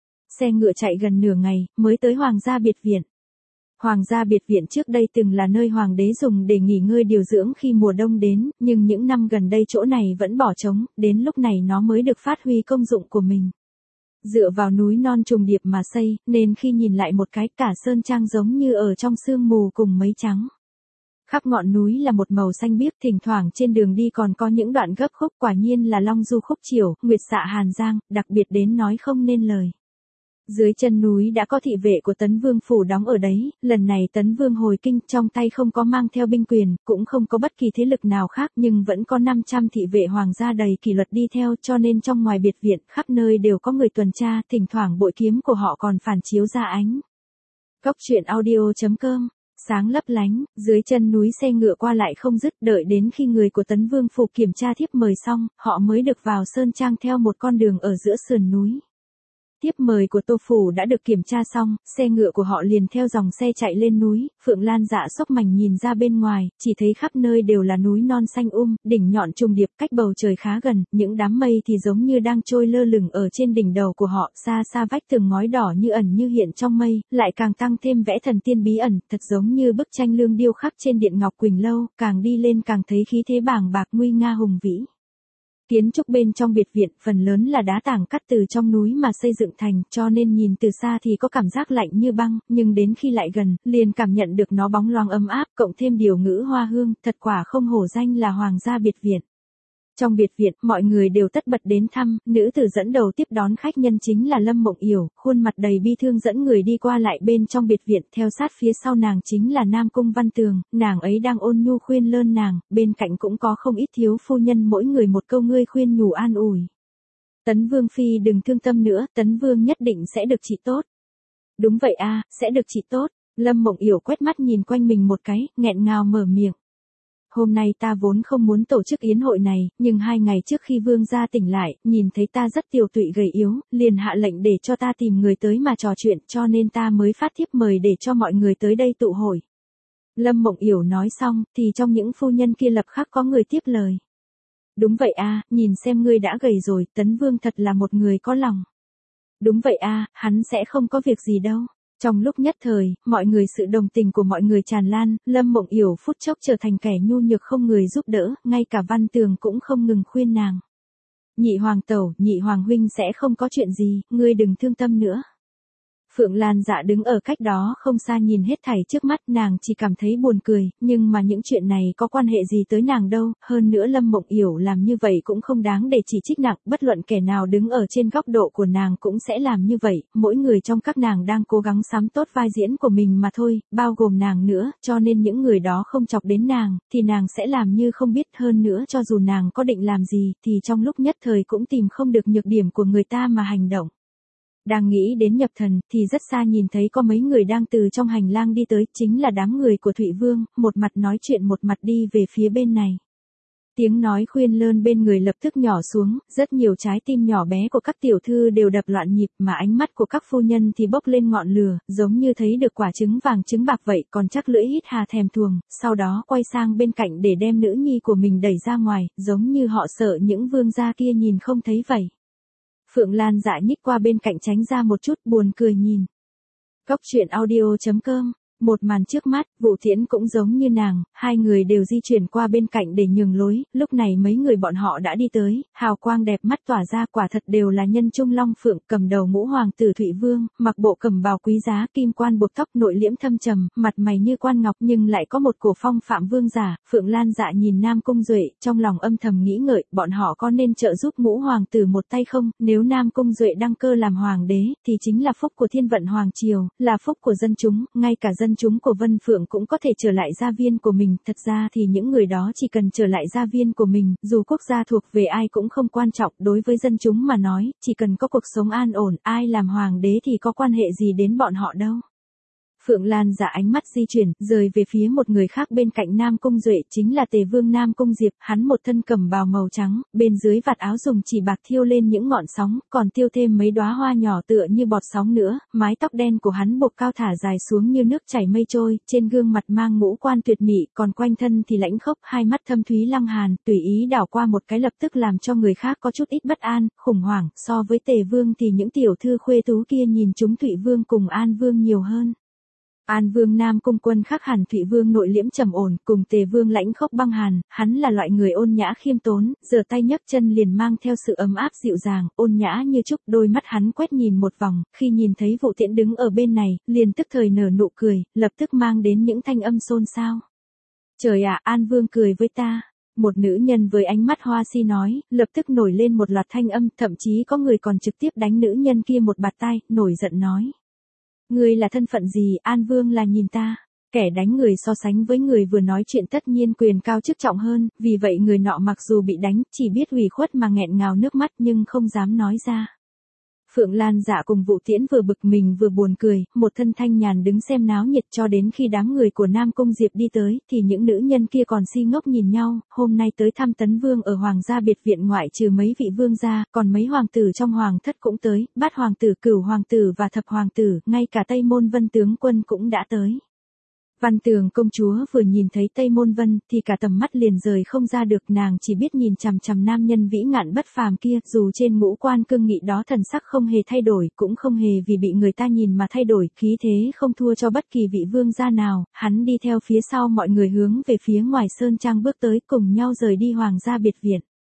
Xe ngựa chạy gần nửa ngày, mới tới Hoàng gia biệt viện. Hoàng gia biệt viện trước đây từng là nơi hoàng đế dùng để nghỉ ngơi điều dưỡng khi mùa đông đến, nhưng những năm gần đây chỗ này vẫn bỏ trống, đến lúc này nó mới được phát huy công dụng của mình. Dựa vào núi non trùng điệp mà xây, nên khi nhìn lại một cái, cả sơn trang giống như ở trong sương mù cùng mây trắng. Khắp ngọn núi là một màu xanh biếc, thỉnh thoảng trên đường đi còn có những đoạn gấp khúc, quả nhiên là Long Du khúc chiều, Nguyệt xạ Hàn Giang, đặc biệt đến nói không nên lời. Dưới chân núi đã có thị vệ của Tấn Vương Phủ đóng ở đấy, lần này Tấn Vương hồi kinh, trong tay không có mang theo binh quyền, cũng không có bất kỳ thế lực nào khác, nhưng vẫn có năm trăm thị vệ hoàng gia đầy kỷ luật đi theo, cho nên trong ngoài biệt viện, khắp nơi đều có người tuần tra, thỉnh thoảng bội kiếm của họ còn phản chiếu ra ánh. Góc truyện audio chấm com, sáng lấp lánh, dưới chân núi xe ngựa qua lại không dứt, đợi đến khi người của Tấn Vương Phủ kiểm tra thiếp mời xong, họ mới được vào sơn trang theo một con đường ở giữa sườn núi. Tiếp mời của Tô Phủ đã được kiểm tra xong, xe ngựa của họ liền theo dòng xe chạy lên núi, Phượng Lan Dạ sốc mảnh nhìn ra bên ngoài, chỉ thấy khắp nơi đều là núi non xanh um, đỉnh nhọn trùng điệp, cách bầu trời khá gần, những đám mây thì giống như đang trôi lơ lửng ở trên đỉnh đầu của họ, xa xa vách tường ngói đỏ như ẩn như hiện trong mây, lại càng tăng thêm vẽ thần tiên bí ẩn, thật giống như bức tranh lương điêu khắc trên điện ngọc Quỳnh Lâu, càng đi lên càng thấy khí thế bàng bạc nguy nga hùng vĩ. Kiến trúc bên trong biệt viện phần lớn là đá tảng cắt từ trong núi mà xây dựng thành, cho nên nhìn từ xa thì có cảm giác lạnh như băng, nhưng đến khi lại gần, liền cảm nhận được nó bóng loáng ấm áp, cộng thêm điều ngữ hoa hương, thật quả không hổ danh là hoàng gia biệt viện. Trong biệt viện, mọi người đều tất bật đến thăm, nữ tử dẫn đầu tiếp đón khách nhân chính là Lâm Mộng Yểu, khuôn mặt đầy bi thương dẫn người đi qua lại bên trong biệt viện, theo sát phía sau nàng chính là Nam Cung Văn Tường, nàng ấy đang ôn nhu khuyên lơn nàng, bên cạnh cũng có không ít thiếu phu nhân mỗi người một câu ngươi khuyên nhủ an ủi. Tấn Vương phi đừng thương tâm nữa, Tấn Vương nhất định sẽ được trị tốt. Đúng vậy a, sẽ được trị tốt. Lâm Mộng Yểu quét mắt nhìn quanh mình một cái, nghẹn ngào mở miệng. Hôm nay ta vốn không muốn tổ chức yến hội này, nhưng hai ngày trước khi vương gia tỉnh lại, nhìn thấy ta rất tiều tụy gầy yếu, liền hạ lệnh để cho ta tìm người tới mà trò chuyện, cho nên ta mới phát thiếp mời để cho mọi người tới đây tụ hội. Lâm Mộng Yểu nói xong, thì trong những phu nhân kia lập khắc có người tiếp lời. Đúng vậy a, nhìn xem ngươi đã gầy rồi, Tấn Vương thật là một người có lòng. Đúng vậy a, hắn sẽ không có việc gì đâu. Trong lúc nhất thời, mọi người sự đồng tình của mọi người tràn lan, Lâm Mộng Yểu phút chốc trở thành kẻ nhu nhược không người giúp đỡ, ngay cả Văn Tường cũng không ngừng khuyên nàng. Nhị hoàng tẩu, nhị hoàng huynh sẽ không có chuyện gì, ngươi đừng thương tâm nữa. Phượng Lan Dạ đứng ở cách đó không xa nhìn hết thảy trước mắt, nàng chỉ cảm thấy buồn cười, nhưng mà những chuyện này có quan hệ gì tới nàng đâu, hơn nữa Lâm Mộng Yểu làm như vậy cũng không đáng để chỉ trích nặng, bất luận kẻ nào đứng ở trên góc độ của nàng cũng sẽ làm như vậy, mỗi người trong các nàng đang cố gắng sắm tốt vai diễn của mình mà thôi, bao gồm nàng nữa, cho nên những người đó không chọc đến nàng, thì nàng sẽ làm như không biết, hơn nữa cho dù nàng có định làm gì, thì trong lúc nhất thời cũng tìm không được nhược điểm của người ta mà hành động. Đang nghĩ đến nhập thần, thì rất xa nhìn thấy có mấy người đang từ trong hành lang đi tới, chính là đám người của Thụy Vương, một mặt nói chuyện một mặt đi về phía bên này. Tiếng nói khuyên lơn bên người lập tức nhỏ xuống, rất nhiều trái tim nhỏ bé của các tiểu thư đều đập loạn nhịp, mà ánh mắt của các phu nhân thì bốc lên ngọn lửa, giống như thấy được quả trứng vàng trứng bạc vậy, còn chắc lưỡi hít hà thèm thuồng, sau đó quay sang bên cạnh để đem nữ nhi của mình đẩy ra ngoài, giống như họ sợ những vương gia kia nhìn không thấy vậy. Phượng Lan Dạ nhích qua bên cạnh tránh ra một chút, buồn cười nhìn. Cóc truyện audio chấm com. Một màn trước mắt, Vũ Tiễn cũng giống như nàng, hai người đều di chuyển qua bên cạnh để nhường lối, lúc này mấy người bọn họ đã đi tới, hào quang đẹp mắt tỏa ra, quả thật đều là nhân trung long phượng, cầm đầu ngũ hoàng tử Thụy Vương, mặc bộ cẩm bào quý giá, kim quan buộc tóc, nội liễm thâm trầm, mặt mày như quan ngọc nhưng lại có một cổ phong phạm vương giả. Phượng Lan Dạ nhìn Nam Cung Duệ, trong lòng âm thầm nghĩ ngợi, bọn họ có nên trợ giúp ngũ hoàng tử một tay không, nếu Nam Cung Duệ đăng cơ làm hoàng đế, thì chính là phúc của thiên vận hoàng triều, là phúc của dân chúng, ngay cả dân chúng của Vân Phượng cũng có thể trở lại gia viên của mình, thật ra thì những người đó chỉ cần trở lại gia viên của mình, dù quốc gia thuộc về ai cũng không quan trọng, đối với dân chúng mà nói, chỉ cần có cuộc sống an ổn, ai làm hoàng đế thì có quan hệ gì đến bọn họ đâu. Phượng Lan Dạ ánh mắt di chuyển, rời về phía một người khác bên cạnh Nam Cung Duệ, chính là Tề Vương Nam Cung Diệp, hắn một thân cẩm bào màu trắng, bên dưới vạt áo dùng chỉ bạc thiêu lên những ngọn sóng, còn tiêu thêm mấy đóa hoa nhỏ tựa như bọt sóng nữa, mái tóc đen của hắn buộc cao thả dài xuống như nước chảy mây trôi, trên gương mặt mang ngũ quan tuyệt mỹ, còn quanh thân thì lãnh khốc, hai mắt thâm thúy lăng hàn, tùy ý đảo qua một cái lập tức làm cho người khác có chút ít bất an, khủng hoảng, so với Tề Vương thì những tiểu thư khuê tú kia nhìn chúng Thụy Vương cùng An Vương nhiều hơn. An Vương Nam Cung Quân khác hẳn Thụy Vương nội liễm trầm ổn, cùng Tề Vương lãnh khốc băng hàn, hắn là loại người ôn nhã khiêm tốn, giơ tay nhấc chân liền mang theo sự ấm áp dịu dàng, ôn nhã như trúc, đôi mắt hắn quét nhìn một vòng, khi nhìn thấy Vũ Tiễn đứng ở bên này, liền tức thời nở nụ cười, lập tức mang đến những thanh âm xôn xao. Trời ạ, An Vương cười với ta. Một nữ nhân với ánh mắt hoa si nói, lập tức nổi lên một loạt thanh âm, thậm chí có người còn trực tiếp đánh nữ nhân kia một bạt tai, nổi giận nói. Ngươi là thân phận gì, An Vương là nhìn ta. Kẻ đánh người so sánh với người vừa nói chuyện tất nhiên quyền cao chức trọng hơn, vì vậy người nọ mặc dù bị đánh, chỉ biết ủy khuất mà nghẹn ngào nước mắt nhưng không dám nói ra. Phượng Lan Dạ cùng Vũ Tiễn vừa bực mình vừa buồn cười, một thân thanh nhàn đứng xem náo nhiệt cho đến khi đám người của Nam Cung Diệp đi tới, thì những nữ nhân kia còn si ngốc nhìn nhau, hôm nay tới thăm Tấn Vương ở Hoàng gia biệt viện ngoại trừ mấy vị vương gia, còn mấy hoàng tử trong hoàng thất cũng tới, bát hoàng tử, cửu hoàng tử và thập hoàng tử, ngay cả Tây Môn Vân tướng quân cũng đã tới. Văn Tường công chúa vừa nhìn thấy Tây Môn Vân, thì cả tầm mắt liền rời không ra được, nàng chỉ biết nhìn chằm chằm nam nhân vĩ ngạn bất phàm kia, dù trên ngũ quan cương nghị đó thần sắc không hề thay đổi, cũng không hề vì bị người ta nhìn mà thay đổi, khí thế không thua cho bất kỳ vị vương gia nào, hắn đi theo phía sau mọi người hướng về phía ngoài sơn trang bước tới, cùng nhau rời đi Hoàng gia biệt viện.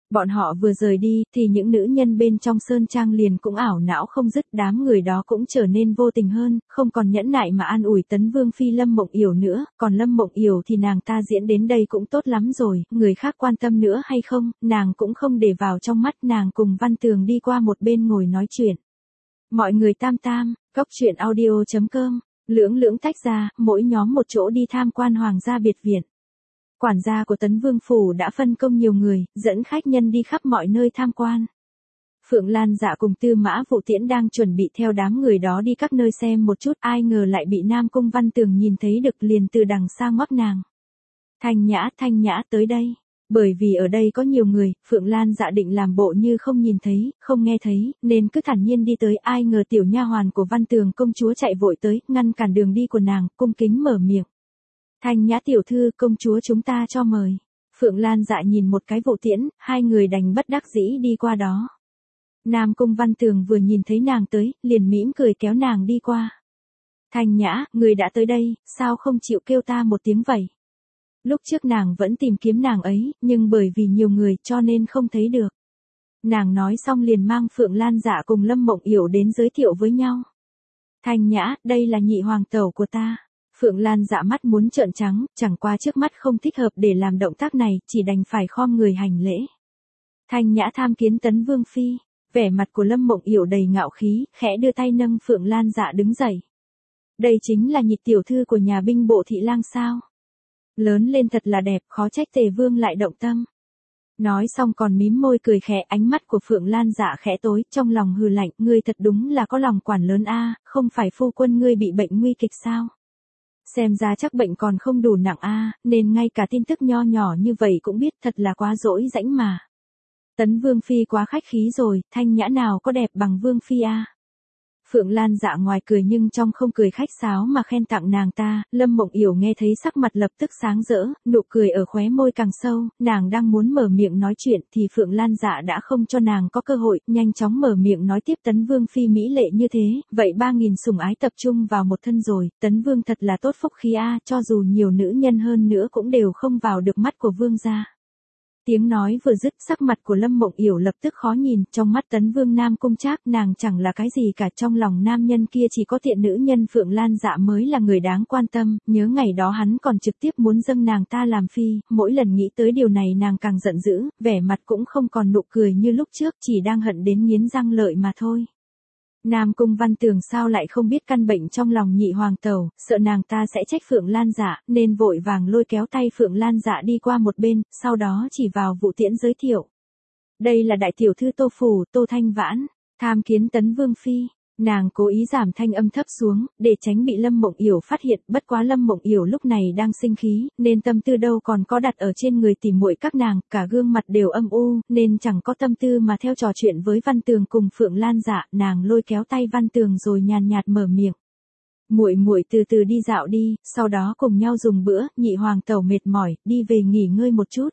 Bọn họ vừa rời đi, thì những nữ nhân bên trong sơn trang liền cũng ảo não không dứt, đám người đó cũng trở nên vô tình hơn, không còn nhẫn nại mà an ủi Tấn Vương phi Lâm Mộng Yểu nữa, còn Lâm Mộng Yểu thì nàng ta diễn đến đây cũng tốt lắm rồi, người khác quan tâm nữa hay không, nàng cũng không để vào trong mắt, nàng cùng Văn Tường đi qua một bên ngồi nói chuyện. Mọi người tam tam, góc truyện audio chấm com, lưỡng lưỡng tách ra, mỗi nhóm một chỗ đi tham quan hoàng gia biệt viện. Quản gia của Tấn Vương Phủ đã phân công nhiều người, dẫn khách nhân đi khắp mọi nơi tham quan. Phượng Lan Dạ cùng Tư Mã Vụ Tiễn đang chuẩn bị theo đám người đó đi các nơi xem một chút, ai ngờ lại bị Nam Cung Văn Tường nhìn thấy được, liền từ đằng xa ngoắc nàng. Thanh Nhã, Thanh Nhã tới đây. Bởi vì ở đây có nhiều người, Phượng Lan Dạ định làm bộ như không nhìn thấy, không nghe thấy, nên cứ thản nhiên đi tới, ai ngờ tiểu nha hoàn của Văn Tường công chúa chạy vội tới, ngăn cản đường đi của nàng, cung kính mở miệng. Thanh Nhã tiểu thư, công chúa chúng ta cho mời. Phượng Lan Dạ nhìn một cái Vụ Tiễn, hai người đành bất đắc dĩ đi qua đó. Nam Cung Văn Tường vừa nhìn thấy nàng tới, liền mỉm cười kéo nàng đi qua. Thanh Nhã, người đã tới đây, sao không chịu kêu ta một tiếng vậy? Lúc trước nàng vẫn tìm kiếm nàng ấy, nhưng bởi vì nhiều người cho nên không thấy được. Nàng nói xong liền mang Phượng Lan Dạ cùng Lâm Mộng Yểu đến giới thiệu với nhau. Thanh Nhã, đây là nhị hoàng tẩu của ta. Phượng Lan Dạ mắt muốn trợn trắng, chẳng qua trước mắt không thích hợp để làm động tác này, chỉ đành phải khom người hành lễ. Thanh Nhã tham kiến Tấn Vương phi. Vẻ mặt của Lâm Mộng Yểu đầy ngạo khí, khẽ đưa tay nâng Phượng Lan Dạ đứng dậy. Đây chính là nhị tiểu thư của nhà binh bộ thị lang sao? Lớn lên thật là đẹp, khó trách Tề Vương lại động tâm. Nói xong còn mím môi cười khẽ, ánh mắt của Phượng Lan Dạ khẽ tối, trong lòng hừ lạnh, ngươi thật đúng là có lòng quản lớn a, không phải phu quân ngươi bị bệnh nguy kịch sao? Xem ra chắc bệnh còn không đủ nặng a, nên ngay cả tin tức nho nhỏ như vậy cũng biết, thật là quá dỗi dãnh mà. Tấn Vương phi quá khách khí rồi, Thanh Nhã nào có đẹp bằng Vương phi a. Phượng Lan Dạ ngoài cười nhưng trong không cười khách sáo mà khen tặng nàng ta, Lâm Mộng Yểu nghe thấy sắc mặt lập tức sáng rỡ, nụ cười ở khóe môi càng sâu, nàng đang muốn mở miệng nói chuyện thì Phượng Lan Dạ đã không cho nàng có cơ hội, nhanh chóng mở miệng nói tiếp. Tấn Vương phi mỹ lệ như thế, vậy ba nghìn sủng ái tập trung vào một thân rồi, Tấn Vương thật là tốt phúc khí a, cho dù nhiều nữ nhân hơn nữa cũng đều không vào được mắt của Vương gia. Tiếng nói vừa dứt, sắc mặt của Lâm Mộng Yểu lập tức khó nhìn, trong mắt Tấn Vương Nam Cung Trác, nàng chẳng là cái gì cả, trong lòng nam nhân kia chỉ có thiện nữ nhân Phượng Lan Dạ mới là người đáng quan tâm, nhớ ngày đó hắn còn trực tiếp muốn dâng nàng ta làm phi, mỗi lần nghĩ tới điều này nàng càng giận dữ, vẻ mặt cũng không còn nụ cười như lúc trước, chỉ đang hận đến nghiến răng lợi mà thôi. Nam Cung Văn Tường sao lại không biết căn bệnh trong lòng nhị hoàng tẩu, sợ nàng ta sẽ trách Phượng Lan Dạ, nên vội vàng lôi kéo tay Phượng Lan Dạ đi qua một bên, sau đó chỉ vào Vụ Tiễn giới thiệu. Đây là đại tiểu thư Tô Phủ, Tô Thanh Vãn, tham kiến Tấn Vương phi. Nàng cố ý giảm thanh âm thấp xuống, để tránh bị Lâm Mộng Yểu phát hiện, bất quá Lâm Mộng Yểu lúc này đang sinh khí, nên tâm tư đâu còn có đặt ở trên người tỉ muội các nàng, cả gương mặt đều âm u, nên chẳng có tâm tư mà theo trò chuyện với Văn Tường cùng Phượng Lan Dạ, nàng lôi kéo tay Văn Tường rồi nhàn nhạt mở miệng. Muội muội từ từ đi dạo đi, sau đó cùng nhau dùng bữa, nhị hoàng tẩu mệt mỏi, đi về nghỉ ngơi một chút.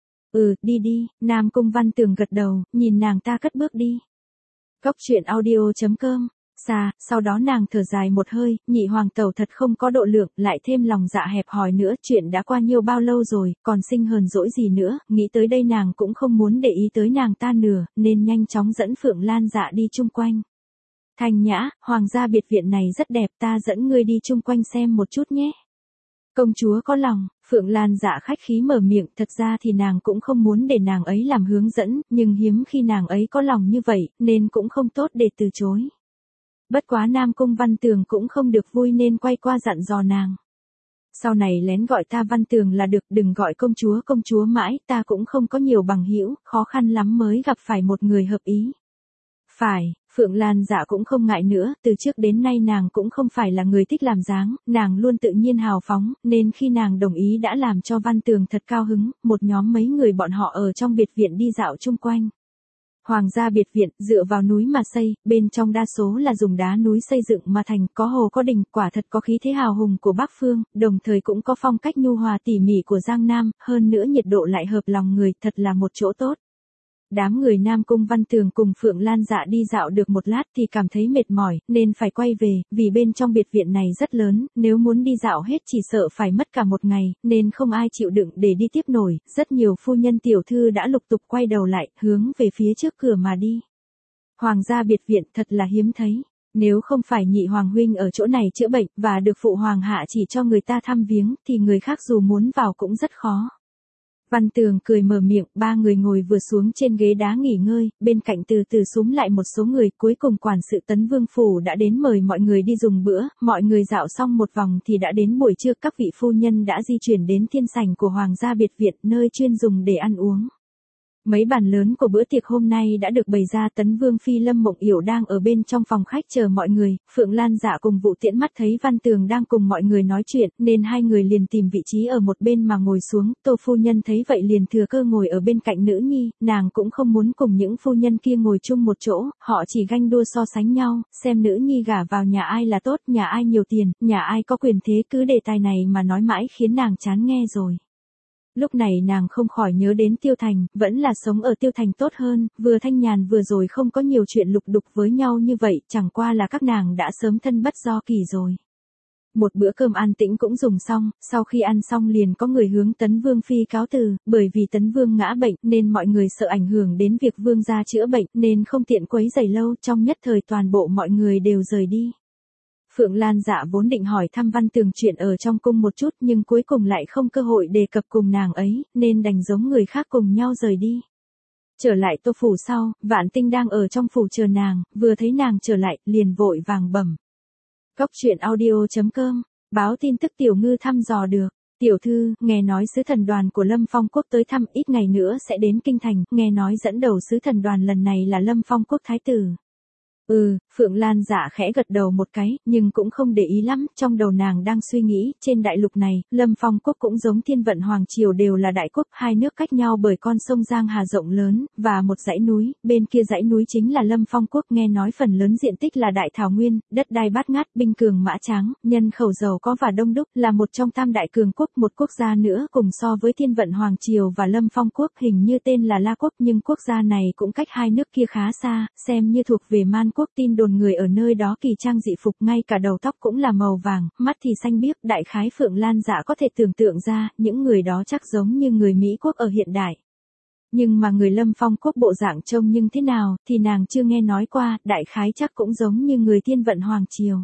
Ừ, đi đi, Nam Cung Văn Tường gật đầu, nhìn nàng ta cất bước đi. Góc truyện audio chấm com. Xa, sau đó nàng thở dài một hơi, nhị hoàng tẩu thật không có độ lượng, lại thêm lòng dạ hẹp hòi nữa, chuyện đã qua nhiều bao lâu rồi, còn sinh hờn dỗi gì nữa, nghĩ tới đây nàng cũng không muốn để ý tới nàng ta nửa, nên nhanh chóng dẫn Phượng Lan Dạ đi chung quanh. Thanh Nhã, hoàng gia biệt viện này rất đẹp, ta dẫn ngươi đi chung quanh xem một chút nhé. Công chúa có lòng, Phượng Lan Dạ khách khí mở miệng, thật ra thì nàng cũng không muốn để nàng ấy làm hướng dẫn, nhưng hiếm khi nàng ấy có lòng như vậy, nên cũng không tốt để từ chối. Bất quá Nam Cung Văn Tường cũng không được vui nên quay qua dặn dò nàng. Sau này lén gọi ta Văn Tường là được, đừng gọi công chúa công chúa mãi, ta cũng không có nhiều bằng hữu, khó khăn lắm mới gặp phải một người hợp ý. Phải, Phượng Lan Dạ cũng không ngại nữa, từ trước đến nay nàng cũng không phải là người thích làm dáng, nàng luôn tự nhiên hào phóng, nên khi nàng đồng ý đã làm cho Văn Tường thật cao hứng, một nhóm mấy người bọn họ ở trong biệt viện đi dạo chung quanh. Hoàng gia biệt viện, dựa vào núi mà xây, bên trong đa số là dùng đá núi xây dựng mà thành, có hồ có đình, quả thật có khí thế hào hùng của Bắc Phương, đồng thời cũng có phong cách nhu hòa tỉ mỉ của Giang Nam, hơn nữa nhiệt độ lại hợp lòng người, thật là một chỗ tốt. Đám người Nam Cung Văn Tường cùng Phượng Lan Dạ đi dạo được một lát thì cảm thấy mệt mỏi, nên phải quay về, vì bên trong biệt viện này rất lớn, nếu muốn đi dạo hết chỉ sợ phải mất cả một ngày, nên không ai chịu đựng để đi tiếp nổi, rất nhiều phu nhân tiểu thư đã lục tục quay đầu lại, hướng về phía trước cửa mà đi. Hoàng gia biệt viện thật là hiếm thấy. Nếu không phải nhị hoàng huynh ở chỗ này chữa bệnh, và được phụ hoàng hạ chỉ cho người ta thăm viếng, thì người khác dù muốn vào cũng rất khó. Văn Tường cười mở miệng, ba người ngồi vừa xuống trên ghế đá nghỉ ngơi, bên cạnh từ từ xúm lại một số người, cuối cùng quản sự Tấn Vương Phủ đã đến mời mọi người đi dùng bữa, mọi người dạo xong một vòng thì đã đến buổi trưa, các vị phu nhân đã di chuyển đến thiên sảnh của Hoàng gia biệt viện, nơi chuyên dùng để ăn uống. Mấy bàn lớn của bữa tiệc hôm nay đã được bày ra, Tấn Vương Phi Lâm Mộng Yểu đang ở bên trong phòng khách chờ mọi người, Phượng Lan Dạ cùng Vũ Tiễn mắt thấy Văn Tường đang cùng mọi người nói chuyện, nên hai người liền tìm vị trí ở một bên mà ngồi xuống, Tô phu nhân thấy vậy liền thừa cơ ngồi ở bên cạnh nữ nhi, nàng cũng không muốn cùng những phu nhân kia ngồi chung một chỗ, họ chỉ ganh đua so sánh nhau, xem nữ nhi gả vào nhà ai là tốt, nhà ai nhiều tiền, nhà ai có quyền thế, cứ đề tài này mà nói mãi khiến nàng chán nghe rồi. Lúc này nàng không khỏi nhớ đến Tiêu Thành, vẫn là sống ở Tiêu Thành tốt hơn, vừa thanh nhàn vừa rồi không có nhiều chuyện lục đục với nhau như vậy, chẳng qua là các nàng đã sớm thân bất do kỳ rồi. Một bữa cơm an tĩnh cũng dùng xong, sau khi ăn xong liền có người hướng Tấn Vương Phi cáo từ, bởi vì Tấn Vương ngã bệnh nên mọi người sợ ảnh hưởng đến việc Vương gia chữa bệnh nên không tiện quấy rầy lâu, trong nhất thời toàn bộ mọi người đều rời đi. Phượng Lan Dạ vốn định hỏi thăm Văn Tường chuyện ở trong cung một chút nhưng cuối cùng lại không cơ hội đề cập cùng nàng ấy, nên đành giống người khác cùng nhau rời đi. Trở lại Tô phủ sau, Vạn Tinh đang ở trong phủ chờ nàng, vừa thấy nàng trở lại, liền vội vàng bẩm. Cóc truyện audio chấm com, báo tin tức Tiểu Ngư thăm dò được. Tiểu thư, nghe nói sứ thần đoàn của Lâm Phong Quốc tới thăm, ít ngày nữa sẽ đến Kinh Thành, nghe nói dẫn đầu sứ thần đoàn lần này là Lâm Phong Quốc Thái tử. Ừ, Phượng Lan Dạ khẽ gật đầu một cái, nhưng cũng không để ý lắm, trong đầu nàng đang suy nghĩ, trên đại lục này, Lâm Phong Quốc cũng giống Thiên Vận Hoàng Triều đều là đại quốc, hai nước cách nhau bởi con sông Giang Hà rộng lớn, và một dãy núi, bên kia dãy núi chính là Lâm Phong Quốc, nghe nói phần lớn diện tích là đại thảo nguyên, đất đai bát ngát, binh cường mã tráng, nhân khẩu giàu có và đông đúc, là một trong tam đại cường quốc, một quốc gia nữa cùng so với Thiên Vận Hoàng Triều và Lâm Phong Quốc, hình như tên là La Quốc, nhưng quốc gia này cũng cách hai nước kia khá xa, xem như thuộc về Man Quốc. Tin đồn người ở nơi đó kỳ trang dị phục, ngay cả đầu tóc cũng là màu vàng, mắt thì xanh biếc, đại khái Phượng Lan Dạ có thể tưởng tượng ra, những người đó chắc giống như người Mỹ Quốc ở hiện đại. Nhưng mà người Lâm Phong Quốc bộ dạng trông nhưng thế nào, thì nàng chưa nghe nói qua, đại khái chắc cũng giống như người Thiên Vận Hoàng Triều.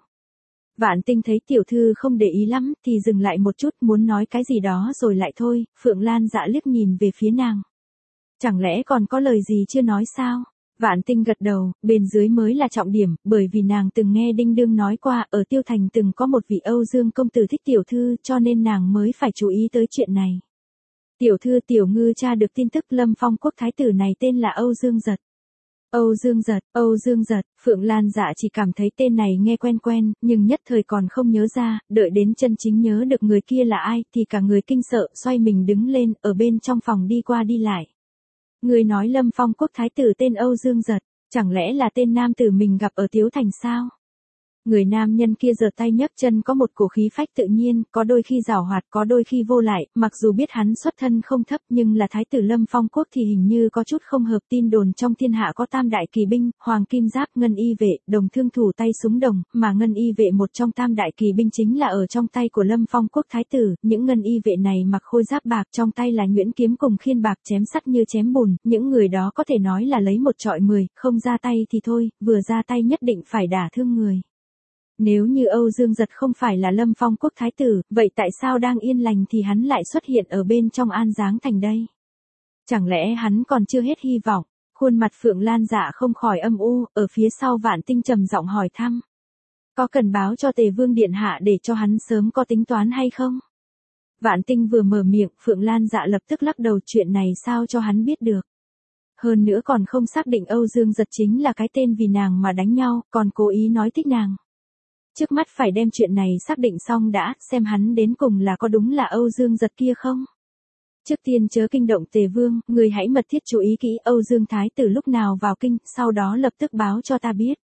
Vạn Tinh thấy tiểu thư không để ý lắm, thì dừng lại một chút, muốn nói cái gì đó rồi lại thôi, Phượng Lan Dạ liếc nhìn về phía nàng. Chẳng lẽ còn có lời gì chưa nói sao? Vạn Tinh gật đầu, bên dưới mới là trọng điểm, bởi vì nàng từng nghe Đinh Đương nói qua, ở Tiêu Thành từng có một vị Âu Dương công tử thích tiểu thư, cho nên nàng mới phải chú ý tới chuyện này. Tiểu thư Tiểu Ngư tra được tin tức Lâm Phong Quốc Thái tử này tên là Âu Dương Giật. Âu Dương Giật, Âu Dương Giật, Phượng Lan Dạ chỉ cảm thấy tên này nghe quen quen, nhưng nhất thời còn không nhớ ra, đợi đến chân chính nhớ được người kia là ai, thì cả người kinh sợ, xoay mình đứng lên, ở bên trong phòng đi qua đi lại. Người nói Lâm Phong Quốc Thái tử tên Âu Dương Giật, chẳng lẽ là tên nam tử mình gặp ở Tiếu Thành sao? Người nam nhân kia giơ tay nhấc chân có một cổ khí phách tự nhiên, có đôi khi giảo hoạt, có đôi khi vô lại, mặc dù biết hắn xuất thân không thấp nhưng là Thái tử Lâm Phong Quốc thì hình như có chút không hợp. Tin đồn trong thiên hạ có tam đại kỳ binh, Hoàng Kim Giáp, Ngân Y Vệ, Đồng Thương Thủ tay súng đồng, mà Ngân Y Vệ một trong tam đại kỳ binh chính là ở trong tay của Lâm Phong Quốc Thái tử. Những Ngân Y Vệ này mặc khôi giáp bạc, trong tay là nhuyễn kiếm cùng khiên bạc, chém sắt như chém bùn, những người đó có thể nói là lấy một trọi mười, không ra tay thì thôi, vừa ra tay nhất định phải đả thương người. Nếu như Âu Dương Giật không phải là Lâm Phong Quốc Thái tử, vậy tại sao đang yên lành thì hắn lại xuất hiện ở bên trong An Giáng Thành đây? Chẳng lẽ hắn còn chưa hết hy vọng? Khuôn mặt Phượng Lan Dạ không khỏi âm u, ở phía sau Vạn Tinh trầm giọng hỏi thăm. Có cần báo cho Tề Vương Điện Hạ để cho hắn sớm có tính toán hay không? Vạn Tinh vừa mở miệng, Phượng Lan Dạ lập tức lắc đầu, chuyện này sao cho hắn biết được. Hơn nữa còn không xác định Âu Dương Giật chính là cái tên vì nàng mà đánh nhau, còn cố ý nói thích nàng. Trước mắt phải đem chuyện này xác định xong đã, xem hắn đến cùng là có đúng là Âu Dương Giật kia không. Trước tiên chớ kinh động Tề Vương, người hãy mật thiết chú ý kỹ Âu Dương Thái tử lúc nào vào kinh, sau đó lập tức báo cho ta biết.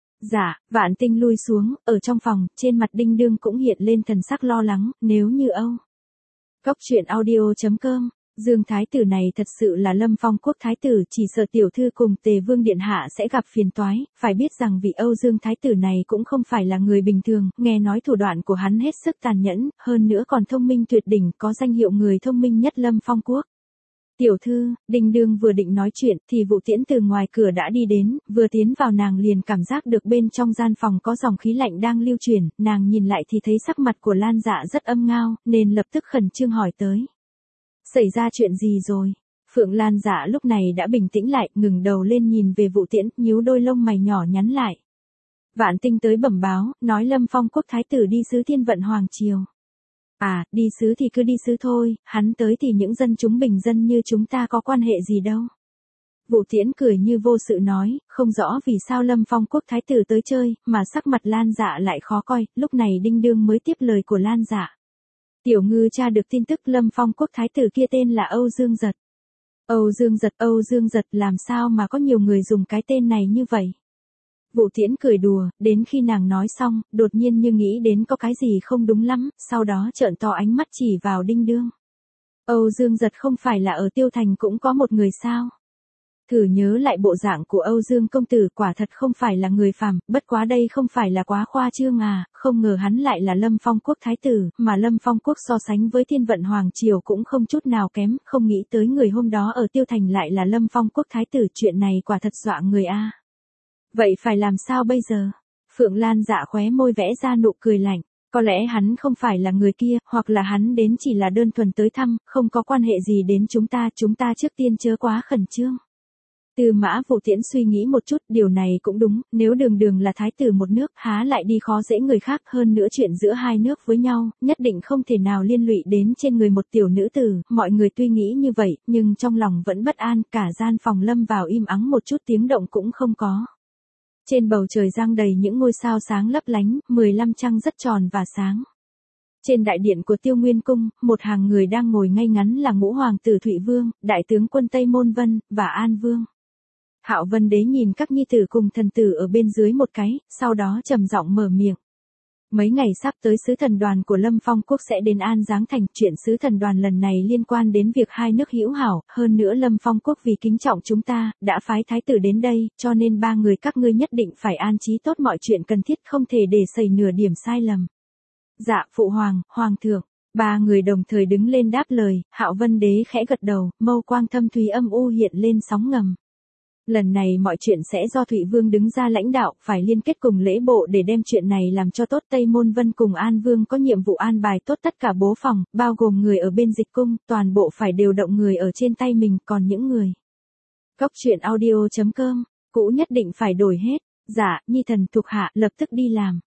Dạ, Vạn Tinh lui xuống, ở trong phòng, trên mặt Đinh Đương cũng hiện lên thần sắc lo lắng, nếu như Âu. Cóc truyện audio chấm com Dương thái tử này thật sự là Lâm Phong quốc thái tử, chỉ sợ tiểu thư cùng Tề Vương điện hạ sẽ gặp phiền toái, phải biết rằng vị Âu Dương thái tử này cũng không phải là người bình thường, nghe nói thủ đoạn của hắn hết sức tàn nhẫn, hơn nữa còn thông minh tuyệt đỉnh, có danh hiệu người thông minh nhất Lâm Phong quốc. Tiểu thư, Đinh Đương vừa định nói chuyện thì Vũ Tiễn từ ngoài cửa đã đi đến, vừa tiến vào nàng liền cảm giác được bên trong gian phòng có dòng khí lạnh đang lưu truyền, nàng nhìn lại thì thấy sắc mặt của Lan Dạ rất âm ngao, nên lập tức khẩn trương hỏi tới. Xảy ra chuyện gì rồi? Phượng Lan Dạ lúc này đã bình tĩnh lại, ngừng đầu lên nhìn về Vũ Tiễn, nhíu đôi lông mày nhỏ nhắn lại. Vạn Tinh tới bẩm báo, nói Lâm Phong quốc thái tử đi sứ Thiên Vận Hoàng triều. À, đi sứ thì cứ đi sứ thôi, hắn tới thì những dân chúng bình dân như chúng ta có quan hệ gì đâu. Vũ Tiễn cười như vô sự nói, không rõ vì sao Lâm Phong quốc thái tử tới chơi, mà sắc mặt Lan Dạ lại khó coi, lúc này Đinh Đương mới tiếp lời của Lan Dạ. Tiểu ngư tra được tin tức Lâm Phong quốc thái tử kia tên là Âu Dương Giật. Âu Dương Giật, Âu Dương Giật làm sao mà có nhiều người dùng cái tên này như vậy? Vũ Tiễn cười đùa, đến khi nàng nói xong, đột nhiên như nghĩ đến có cái gì không đúng lắm, sau đó trợn to ánh mắt chỉ vào Đinh Đương. Âu Dương Giật không phải là ở Tiêu Thành cũng có một người sao? Thử nhớ lại bộ dạng của Âu Dương công tử, quả thật không phải là người phàm, bất quá đây không phải là quá khoa trương à, không ngờ hắn lại là Lâm Phong quốc thái tử, mà Lâm Phong quốc so sánh với Thiên Vận Hoàng triều cũng không chút nào kém, không nghĩ tới người hôm đó ở Tiêu Thành lại là Lâm Phong quốc thái tử, chuyện này quả thật dọa người a. À. Vậy phải làm sao bây giờ? Phượng Lan Dạ khóe môi vẽ ra nụ cười lạnh. Có lẽ hắn không phải là người kia, hoặc là hắn đến chỉ là đơn thuần tới thăm, không có quan hệ gì đến chúng ta, chúng ta trước tiên chớ quá khẩn trương. Tư Mã Vũ Tiễn suy nghĩ một chút, điều này cũng đúng, nếu Đường Đường là thái tử một nước, há lại đi khó dễ người khác, hơn nữa chuyện giữa hai nước với nhau, nhất định không thể nào liên lụy đến trên người một tiểu nữ tử, mọi người tuy nghĩ như vậy, nhưng trong lòng vẫn bất an, cả gian phòng lâm vào im ắng, một chút tiếng động cũng không có. Trên bầu trời giăng đầy những ngôi sao sáng lấp lánh, mười lăm trăng rất tròn và sáng. Trên đại điện của Tiêu Nguyên Cung, một hàng người đang ngồi ngay ngắn là ngũ hoàng tử Thụy Vương, đại tướng quân Tây Môn Vân, và An Vương. Hạo Vân Đế nhìn các nhi tử cùng thần tử ở bên dưới một cái, sau đó trầm giọng mở miệng. Mấy ngày sắp tới sứ thần đoàn của Lâm Phong quốc sẽ đến An Giáng Thành, chuyện sứ thần đoàn lần này liên quan đến việc hai nước hữu hảo, hơn nữa Lâm Phong quốc vì kính trọng chúng ta, đã phái thái tử đến đây, cho nên ba người các ngươi nhất định phải an trí tốt mọi chuyện cần thiết, không thể để xảy nửa điểm sai lầm. Dạ, phụ hoàng, hoàng thượng. Ba người đồng thời đứng lên đáp lời, Hạo Vân Đế khẽ gật đầu, mâu quang thâm thúy âm u hiện lên sóng ngầm. Lần này mọi chuyện sẽ do Thụy Vương đứng ra lãnh đạo, phải liên kết cùng lễ bộ để đem chuyện này làm cho tốt. Tây Môn Vân cùng An Vương có nhiệm vụ an bài tốt tất cả bố phòng, bao gồm người ở bên dịch cung, toàn bộ phải điều động người ở trên tay mình, còn những người. Góc truyện audio chấm com, cũ nhất định phải đổi hết. Dạ, nhi thần thuộc hạ lập tức đi làm.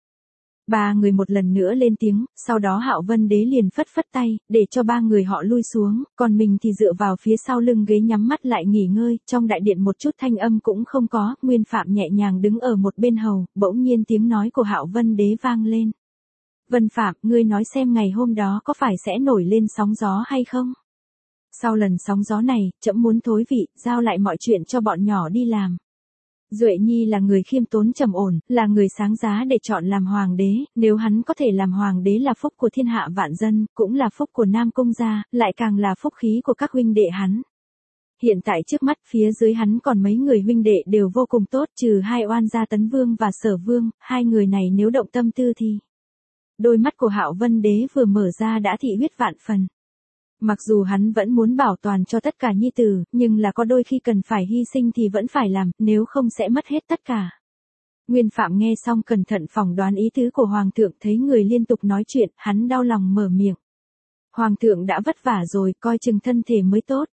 Ba người một lần nữa lên tiếng, sau đó Hạo Vân Đế liền phất phất tay, để cho ba người họ lui xuống, còn mình thì dựa vào phía sau lưng ghế nhắm mắt lại nghỉ ngơi, trong đại điện một chút thanh âm cũng không có, Nguyên Phạm nhẹ nhàng đứng ở một bên hầu, bỗng nhiên tiếng nói của Hạo Vân Đế vang lên. Vân Phạm, ngươi nói xem ngày hôm đó có phải sẽ nổi lên sóng gió hay không? Sau lần sóng gió này, trẫm muốn thối vị, giao lại mọi chuyện cho bọn nhỏ đi làm. Duệ Nhi là người khiêm tốn trầm ổn, là người sáng giá để chọn làm hoàng đế, nếu hắn có thể làm hoàng đế là phúc của thiên hạ vạn dân, cũng là phúc của Nam Cung gia, lại càng là phúc khí của các huynh đệ hắn. Hiện tại trước mắt phía dưới hắn còn mấy người huynh đệ đều vô cùng tốt, trừ hai oan gia Tấn Vương và Sở Vương, hai người này nếu động tâm tư thì. Đôi mắt của Hạo Vân Đế vừa mở ra đã thị huyết vạn phần. Mặc dù hắn vẫn muốn bảo toàn cho tất cả nhi tử, nhưng là có đôi khi cần phải hy sinh thì vẫn phải làm, nếu không sẽ mất hết tất cả. Nguyên Phạm nghe xong cẩn thận phỏng đoán ý tứ của Hoàng thượng, thấy người liên tục nói chuyện, hắn đau lòng mở miệng. Hoàng thượng đã vất vả rồi, coi chừng thân thể mới tốt.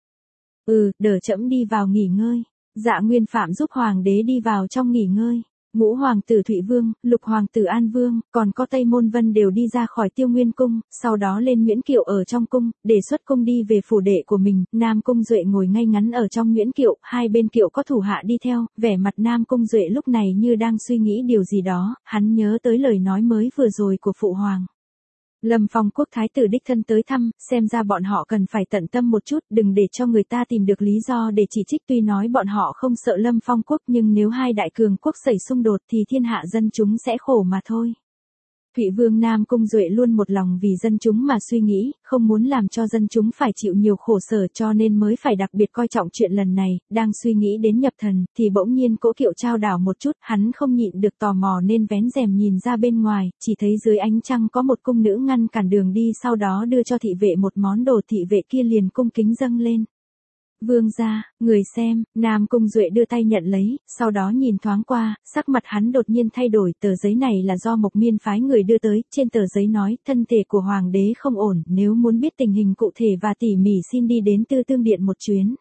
Ừ, đỡ trẫm đi vào nghỉ ngơi. Dạ, Nguyên Phạm giúp Hoàng đế đi vào trong nghỉ ngơi. Ngũ hoàng tử Thụy Vương, lục hoàng tử An Vương, còn có Tây Môn Vân đều đi ra khỏi Tiêu Nguyên Cung, sau đó lên Nguyễn Kiệu ở trong cung, đề xuất cung đi về phủ đệ của mình. Nam Cung Duệ ngồi ngay ngắn ở trong Nguyễn Kiệu, hai bên kiệu có thủ hạ đi theo, vẻ mặt Nam Cung Duệ lúc này như đang suy nghĩ điều gì đó, hắn nhớ tới lời nói mới vừa rồi của phụ hoàng. Lâm Phong quốc thái tử đích thân tới thăm, xem ra bọn họ cần phải tận tâm một chút, đừng để cho người ta tìm được lý do để chỉ trích. Tuy nói bọn họ không sợ Lâm Phong quốc, nhưng nếu hai đại cường quốc xảy xung đột thì thiên hạ dân chúng sẽ khổ mà thôi. Thụy Vương Nam Cung Duệ luôn một lòng vì dân chúng mà suy nghĩ, không muốn làm cho dân chúng phải chịu nhiều khổ sở cho nên mới phải đặc biệt coi trọng chuyện lần này, đang suy nghĩ đến nhập thần, thì bỗng nhiên cỗ kiệu trao đảo một chút, hắn không nhịn được tò mò nên vén rèm nhìn ra bên ngoài, chỉ thấy dưới ánh trăng có một cung nữ ngăn cản đường đi, sau đó đưa cho thị vệ một món đồ, thị vệ kia liền cung kính dâng lên. Vương gia, người xem, Nam Cung Duệ đưa tay nhận lấy, sau đó nhìn thoáng qua, sắc mặt hắn đột nhiên thay đổi, tờ giấy này là do Mộc Miên phái người đưa tới, trên tờ giấy nói, thân thể của hoàng đế không ổn, nếu muốn biết tình hình cụ thể và tỉ mỉ xin đi đến Tư Tương Điện một chuyến.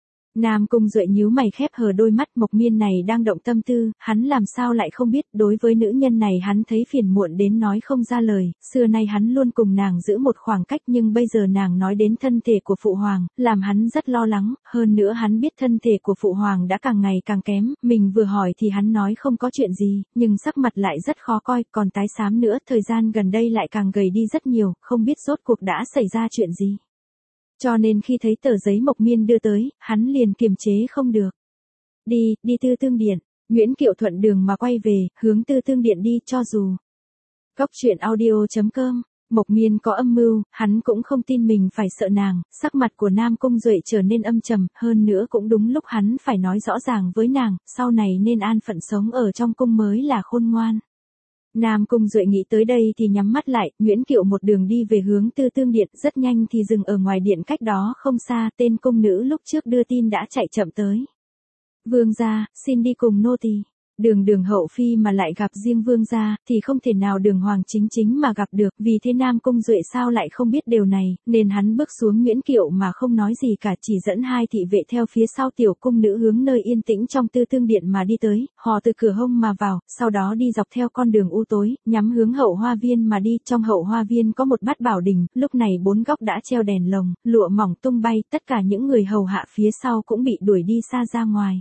Nam Cung Duệ nhíu mày khép hờ đôi mắt, Mộc Miên này đang động tâm tư, hắn làm sao lại không biết, đối với nữ nhân này hắn thấy phiền muộn đến nói không ra lời, xưa nay hắn luôn cùng nàng giữ một khoảng cách nhưng bây giờ nàng nói đến thân thể của phụ hoàng, làm hắn rất lo lắng, hơn nữa hắn biết thân thể của phụ hoàng đã càng ngày càng kém, mình vừa hỏi thì hắn nói không có chuyện gì, nhưng sắc mặt lại rất khó coi, còn tái xám nữa, thời gian gần đây lại càng gầy đi rất nhiều, không biết rốt cuộc đã xảy ra chuyện gì. Cho nên khi thấy tờ giấy Mộc Miên đưa tới, hắn liền kiềm chế không được. Đi, đi Tư Tương Điện. Nguyễn Kiệu thuận đường mà quay về, hướng Tư Tương Điện đi, cho dù. Góc truyện audio chấm com. Mộc Miên có âm mưu, hắn cũng không tin mình phải sợ nàng, sắc mặt của Nam Cung Duệ trở nên âm trầm, hơn nữa cũng đúng lúc hắn phải nói rõ ràng với nàng, sau này nên an phận sống ở trong cung mới là khôn ngoan. Nam Cung Duệ nghĩ tới đây thì nhắm mắt lại, Nguyễn Kiệu một đường đi về hướng Tư Tương Điện, rất nhanh thì dừng ở ngoài điện cách đó không xa, tên cung nữ lúc trước đưa tin đã chạy chậm tới. Vương gia, xin đi cùng nô tỳ. Đường đường hậu phi mà lại gặp riêng vương gia, thì không thể nào đường hoàng chính chính mà gặp được, vì thế Nam Cung Duệ sao lại không biết điều này, nên hắn bước xuống Nguyễn Kiệu mà không nói gì cả, chỉ dẫn hai thị vệ theo phía sau tiểu cung nữ hướng nơi yên tĩnh trong Tư Tương Điện mà đi tới, họ từ cửa hông mà vào, sau đó đi dọc theo con đường u tối, nhắm hướng hậu hoa viên mà đi, trong hậu hoa viên có một bát bảo đình, lúc này bốn góc đã treo đèn lồng, lụa mỏng tung bay, tất cả những người hầu hạ phía sau cũng bị đuổi đi xa ra ngoài.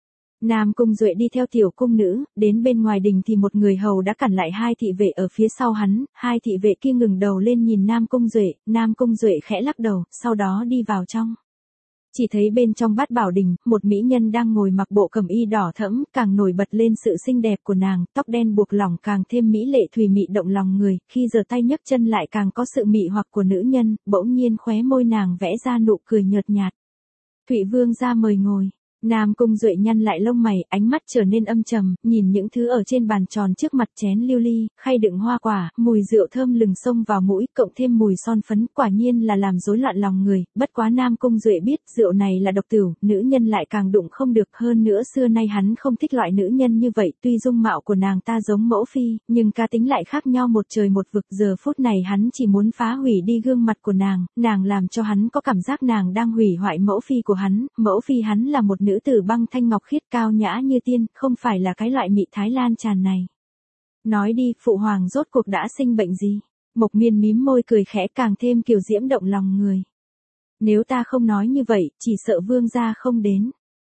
Nam Cung Duệ đi theo tiểu cung nữ, đến bên ngoài đình thì một người hầu đã cản lại hai thị vệ ở phía sau hắn, hai thị vệ kia ngừng đầu lên nhìn Nam Cung Duệ, Nam Cung Duệ khẽ lắc đầu, sau đó đi vào trong. Chỉ thấy bên trong bát bảo đình, một mỹ nhân đang ngồi mặc bộ cẩm y đỏ thẫm, càng nổi bật lên sự xinh đẹp của nàng, tóc đen buộc lỏng càng thêm mỹ lệ thùy mị động lòng người, khi giơ tay nhấc chân lại càng có sự mị hoặc của nữ nhân, bỗng nhiên khóe môi nàng vẽ ra nụ cười nhợt nhạt. Thụy Vương gia mời ngồi. Nam Cung Duệ nhăn lại lông mày, ánh mắt trở nên âm trầm, nhìn những thứ ở trên bàn tròn trước mặt, chén lưu ly, khay đựng hoa quả, mùi rượu thơm lừng xông vào mũi, cộng thêm mùi son phấn, quả nhiên là làm rối loạn lòng người, bất quá Nam Cung Duệ biết, rượu này là độc tửu, nữ nhân lại càng đụng không được, hơn nữa xưa nay hắn không thích loại nữ nhân như vậy, tuy dung mạo của nàng ta giống mẫu phi, nhưng cá tính lại khác nhau một trời một vực, giờ phút này hắn chỉ muốn phá hủy đi gương mặt của nàng, nàng làm cho hắn có cảm giác nàng đang hủy hoại mẫu phi của hắn, mẫu phi hắn là một nữ tử băng thanh ngọc khiết cao nhã như tiên, không phải là cái loại mị thái lan tràn này. Nói đi, phụ hoàng rốt cuộc đã sinh bệnh gì? Mộc Miên mím môi cười khẽ càng thêm kiều diễm động lòng người. Nếu ta không nói như vậy, chỉ sợ vương gia không đến.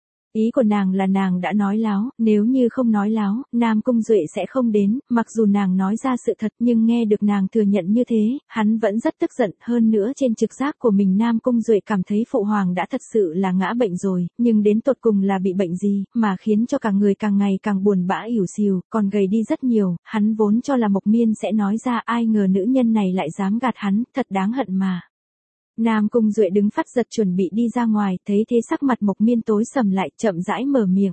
Ý của nàng là nàng đã nói láo, nếu như không nói láo, Nam Cung Duệ sẽ không đến, mặc dù nàng nói ra sự thật nhưng nghe được nàng thừa nhận như thế, hắn vẫn rất tức giận, hơn nữa trên trực giác của mình Nam Cung Duệ cảm thấy phụ hoàng đã thật sự là ngã bệnh rồi, nhưng đến tột cùng là bị bệnh gì, mà khiến cho cả người càng ngày càng buồn bã ỉu xìu, còn gầy đi rất nhiều, hắn vốn cho là Mộc Miên sẽ nói ra, ai ngờ nữ nhân này lại dám gạt hắn, thật đáng hận mà. Nam Cung Duệ đứng phát giật chuẩn bị đi ra ngoài, thấy thế sắc mặt Mộc Miên tối sầm lại, chậm rãi mở miệng.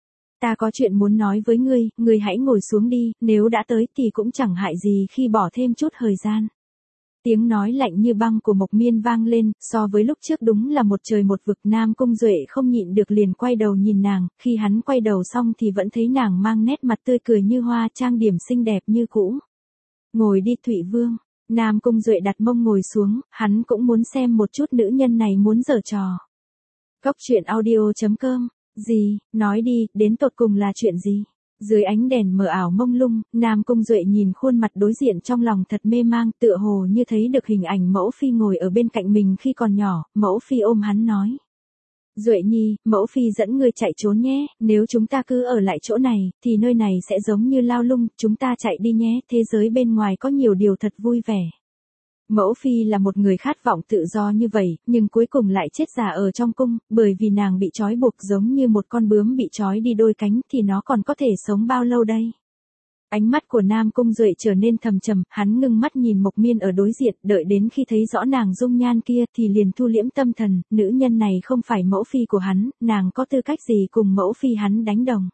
Ta có chuyện muốn nói với ngươi, ngươi hãy ngồi xuống đi, nếu đã tới thì cũng chẳng hại gì khi bỏ thêm chút thời gian. Tiếng nói lạnh như băng của Mộc Miên vang lên, so với lúc trước đúng là một trời một vực. Nam Cung Duệ không nhịn được liền quay đầu nhìn nàng, khi hắn quay đầu xong thì vẫn thấy nàng mang nét mặt tươi cười như hoa, trang điểm xinh đẹp như cũ. Ngồi đi Thụy Vương. Nam Cung Duệ đặt mông ngồi xuống, hắn cũng muốn xem một chút nữ nhân này muốn giở trò. Góc truyện audio chấm com. Gì, nói đi, đến tột cùng là chuyện gì? Dưới ánh đèn mờ ảo mông lung, Nam Cung Duệ nhìn khuôn mặt đối diện trong lòng thật mê mang, tựa hồ như thấy được hình ảnh mẫu phi ngồi ở bên cạnh mình khi còn nhỏ, mẫu phi ôm hắn nói. Duệ nhi, mẫu phi dẫn ngươi chạy trốn nhé, nếu chúng ta cứ ở lại chỗ này, thì nơi này sẽ giống như lao lung, chúng ta chạy đi nhé, thế giới bên ngoài có nhiều điều thật vui vẻ. Mẫu phi là một người khát vọng tự do như vậy, nhưng cuối cùng lại chết già ở trong cung, bởi vì nàng bị trói buộc giống như một con bướm bị trói đi đôi cánh, thì nó còn có thể sống bao lâu đây? Ánh mắt của Nam Cung Duệ trở nên thầm trầm, hắn ngưng mắt nhìn Mộc Miên ở đối diện, đợi đến khi thấy rõ nàng dung nhan kia thì liền thu liễm tâm thần, nữ nhân này không phải mẫu phi của hắn, nàng có tư cách gì cùng mẫu phi hắn đánh đồng.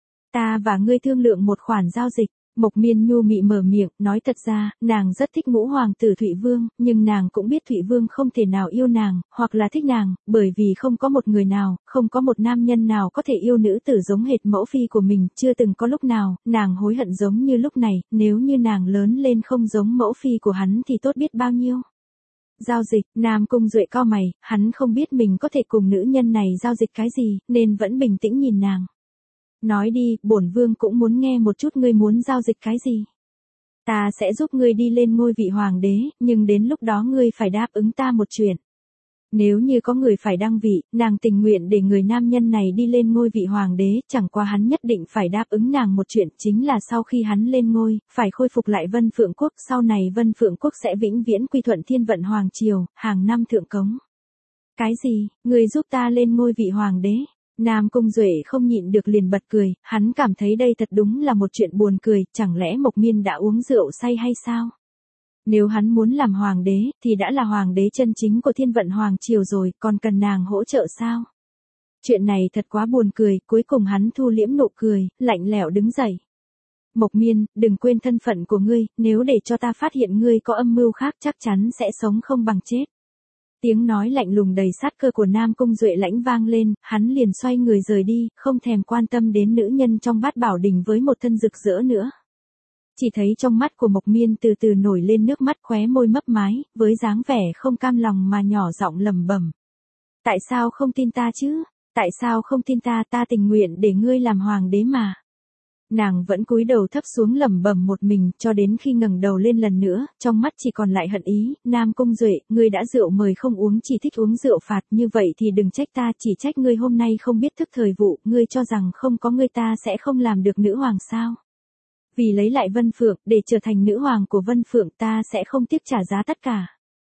Ta và ngươi thương lượng một khoản giao dịch. Mộc Miên nhu mị mở miệng, nói thật ra, nàng rất thích ngũ hoàng tử Thụy Vương, nhưng nàng cũng biết Thụy Vương không thể nào yêu nàng, hoặc là thích nàng, bởi vì không có một người nào, không có một nam nhân nào có thể yêu nữ tử giống hệt mẫu phi của mình, chưa từng có lúc nào, nàng hối hận giống như lúc này, nếu như nàng lớn lên không giống mẫu phi của hắn thì tốt biết bao nhiêu. Giao dịch, Nam Cung Duệ cau mày, hắn không biết mình có thể cùng nữ nhân này giao dịch cái gì, nên vẫn bình tĩnh nhìn nàng. Nói đi, bổn vương cũng muốn nghe một chút ngươi muốn giao dịch cái gì. Ta sẽ giúp ngươi đi lên ngôi vị hoàng đế, nhưng đến lúc đó ngươi phải đáp ứng ta một chuyện. Nếu như có người phải đăng vị, nàng tình nguyện để người nam nhân này đi lên ngôi vị hoàng đế, chẳng qua hắn nhất định phải đáp ứng nàng một chuyện, chính là sau khi hắn lên ngôi, phải khôi phục lại Vân Phượng Quốc, sau này Vân Phượng Quốc sẽ vĩnh viễn quy thuận Thiên Vận Hoàng Triều, hàng năm thượng cống. Cái gì, ngươi giúp ta lên ngôi vị hoàng đế? Nam Cung Duệ không nhịn được liền bật cười, hắn cảm thấy đây thật đúng là một chuyện buồn cười, chẳng lẽ Mộc Miên đã uống rượu say hay sao? Nếu hắn muốn làm hoàng đế, thì đã là hoàng đế chân chính của Thiên Vận Hoàng Triều rồi, còn cần nàng hỗ trợ sao? Chuyện này thật quá buồn cười, cuối cùng hắn thu liễm nụ cười, lạnh lẽo đứng dậy. Mộc Miên, đừng quên thân phận của ngươi, nếu để cho ta phát hiện ngươi có âm mưu khác chắc chắn sẽ sống không bằng chết. Tiếng nói lạnh lùng đầy sát cơ của Nam Cung Duệ lãnh vang lên, hắn liền xoay người rời đi, không thèm quan tâm đến nữ nhân trong bát bảo đình với một thân rực rỡ nữa. Chỉ thấy trong mắt của Mộc Miên từ từ nổi lên nước mắt, khóe môi mấp mái, với dáng vẻ không cam lòng mà nhỏ giọng lẩm bẩm. Tại sao không tin ta chứ? Tại sao không tin ta? Ta tình nguyện để ngươi làm hoàng đế mà. Nàng vẫn cúi đầu thấp xuống lẩm bẩm một mình, cho đến khi ngẩng đầu lên lần nữa, trong mắt chỉ còn lại hận ý. Nam Cung Duệ, ngươi đã rượu mời không uống, chỉ thích uống rượu phạt, như vậy thì đừng trách ta, chỉ trách ngươi hôm nay không biết thức thời vụ, ngươi cho rằng không có ngươi ta sẽ không làm được nữ hoàng sao? Vì lấy lại Vân Phượng, để trở thành nữ hoàng của Vân Phượng, ta sẽ không tiếc trả giá tất cả.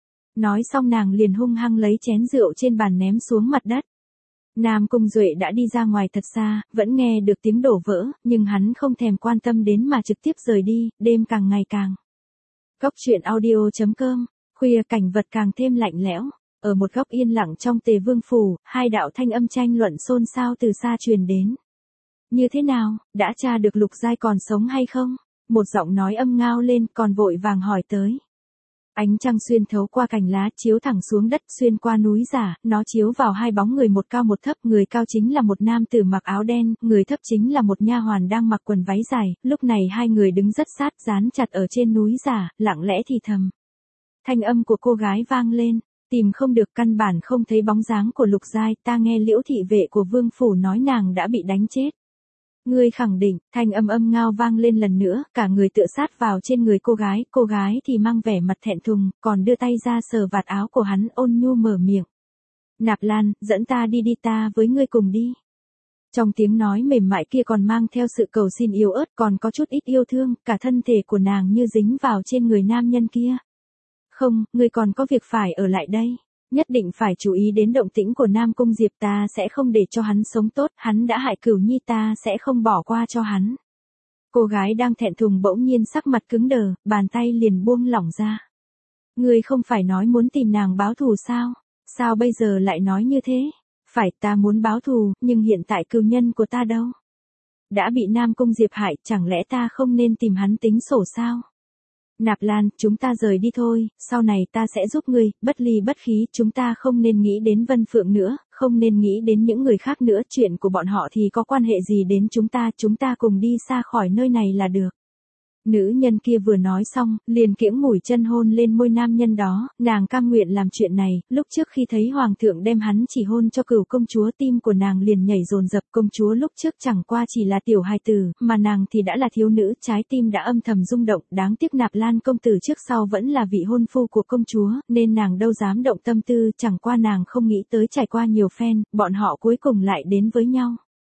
Nói xong nàng liền hung hăng lấy chén rượu trên bàn ném xuống mặt đất. Nam Cung Duệ đã đi ra ngoài thật xa, vẫn nghe được tiếng đổ vỡ, nhưng hắn không thèm quan tâm đến mà trực tiếp rời đi, đêm càng ngày càng. Góc truyện audio chấm com, khuya cảnh vật càng thêm lạnh lẽo, ở một góc yên lặng trong Tề Vương phủ, hai đạo thanh âm tranh luận xôn xao từ xa truyền đến. Như thế nào, đã tra được Lục Giai còn sống hay không? Một giọng nói âm ngao lên, còn vội vàng hỏi tới. Ánh trăng xuyên thấu qua cành lá, chiếu thẳng xuống đất, xuyên qua núi giả, nó chiếu vào hai bóng người, một cao một thấp, người cao chính là một nam tử mặc áo đen, người thấp chính là một nha hoàn đang mặc quần váy dài, lúc này hai người đứng rất sát, dán chặt ở trên núi giả, lặng lẽ thì thầm. Thanh âm của cô gái vang lên, tìm không được, căn bản không thấy bóng dáng của Lục Giai, ta nghe Liễu thị vệ của vương phủ nói nàng đã bị đánh chết. Ngươi khẳng định, thanh âm âm ngao vang lên lần nữa, cả người tựa sát vào trên người cô gái, cô gái thì mang vẻ mặt thẹn thùng, còn đưa tay ra sờ vạt áo của hắn, ôn nhu mở miệng. Nạp Lan, dẫn ta đi đi, ta với ngươi cùng đi. Trong tiếng nói mềm mại kia còn mang theo sự cầu xin yếu ớt, còn có chút ít yêu thương, cả thân thể của nàng như dính vào trên người nam nhân kia. Không, ngươi còn có việc phải ở lại đây. Nhất định phải chú ý đến động tĩnh của Nam Cung Diệp, ta sẽ không để cho hắn sống tốt, hắn đã hại Cửu Nhi, ta sẽ không bỏ qua cho hắn. Cô gái đang thẹn thùng bỗng nhiên sắc mặt cứng đờ, bàn tay liền buông lỏng ra. Ngươi không phải nói muốn tìm nàng báo thù sao? Sao bây giờ lại nói như thế? Phải, ta muốn báo thù, nhưng hiện tại cừu nhân của ta đâu? Đã bị Nam Cung Diệp hại, chẳng lẽ ta không nên tìm hắn tính sổ sao? Nạp Lan, chúng ta rời đi thôi, sau này ta sẽ giúp ngươi, bất ly bất khí, chúng ta không nên nghĩ đến Vân Phượng nữa, không nên nghĩ đến những người khác nữa, chuyện của bọn họ thì có quan hệ gì đến chúng ta, chúng ta cùng đi xa khỏi nơi này là được. Nữ nhân kia vừa nói xong, liền kiễng mũi chân hôn lên môi nam nhân đó, nàng cam nguyện làm chuyện này, lúc trước khi thấy hoàng thượng đem hắn chỉ hôn cho Cửu công chúa, tim của nàng liền nhảy dồn dập, công chúa lúc trước chẳng qua chỉ là tiểu hài tử, mà nàng thì đã là thiếu nữ, trái tim đã âm thầm rung động, đáng tiếc Nạp Lan công tử trước sau vẫn là vị hôn phu của công chúa, nên nàng đâu dám động tâm tư, chẳng qua nàng không nghĩ tới trải qua nhiều phen, bọn họ cuối cùng lại đến với nhau.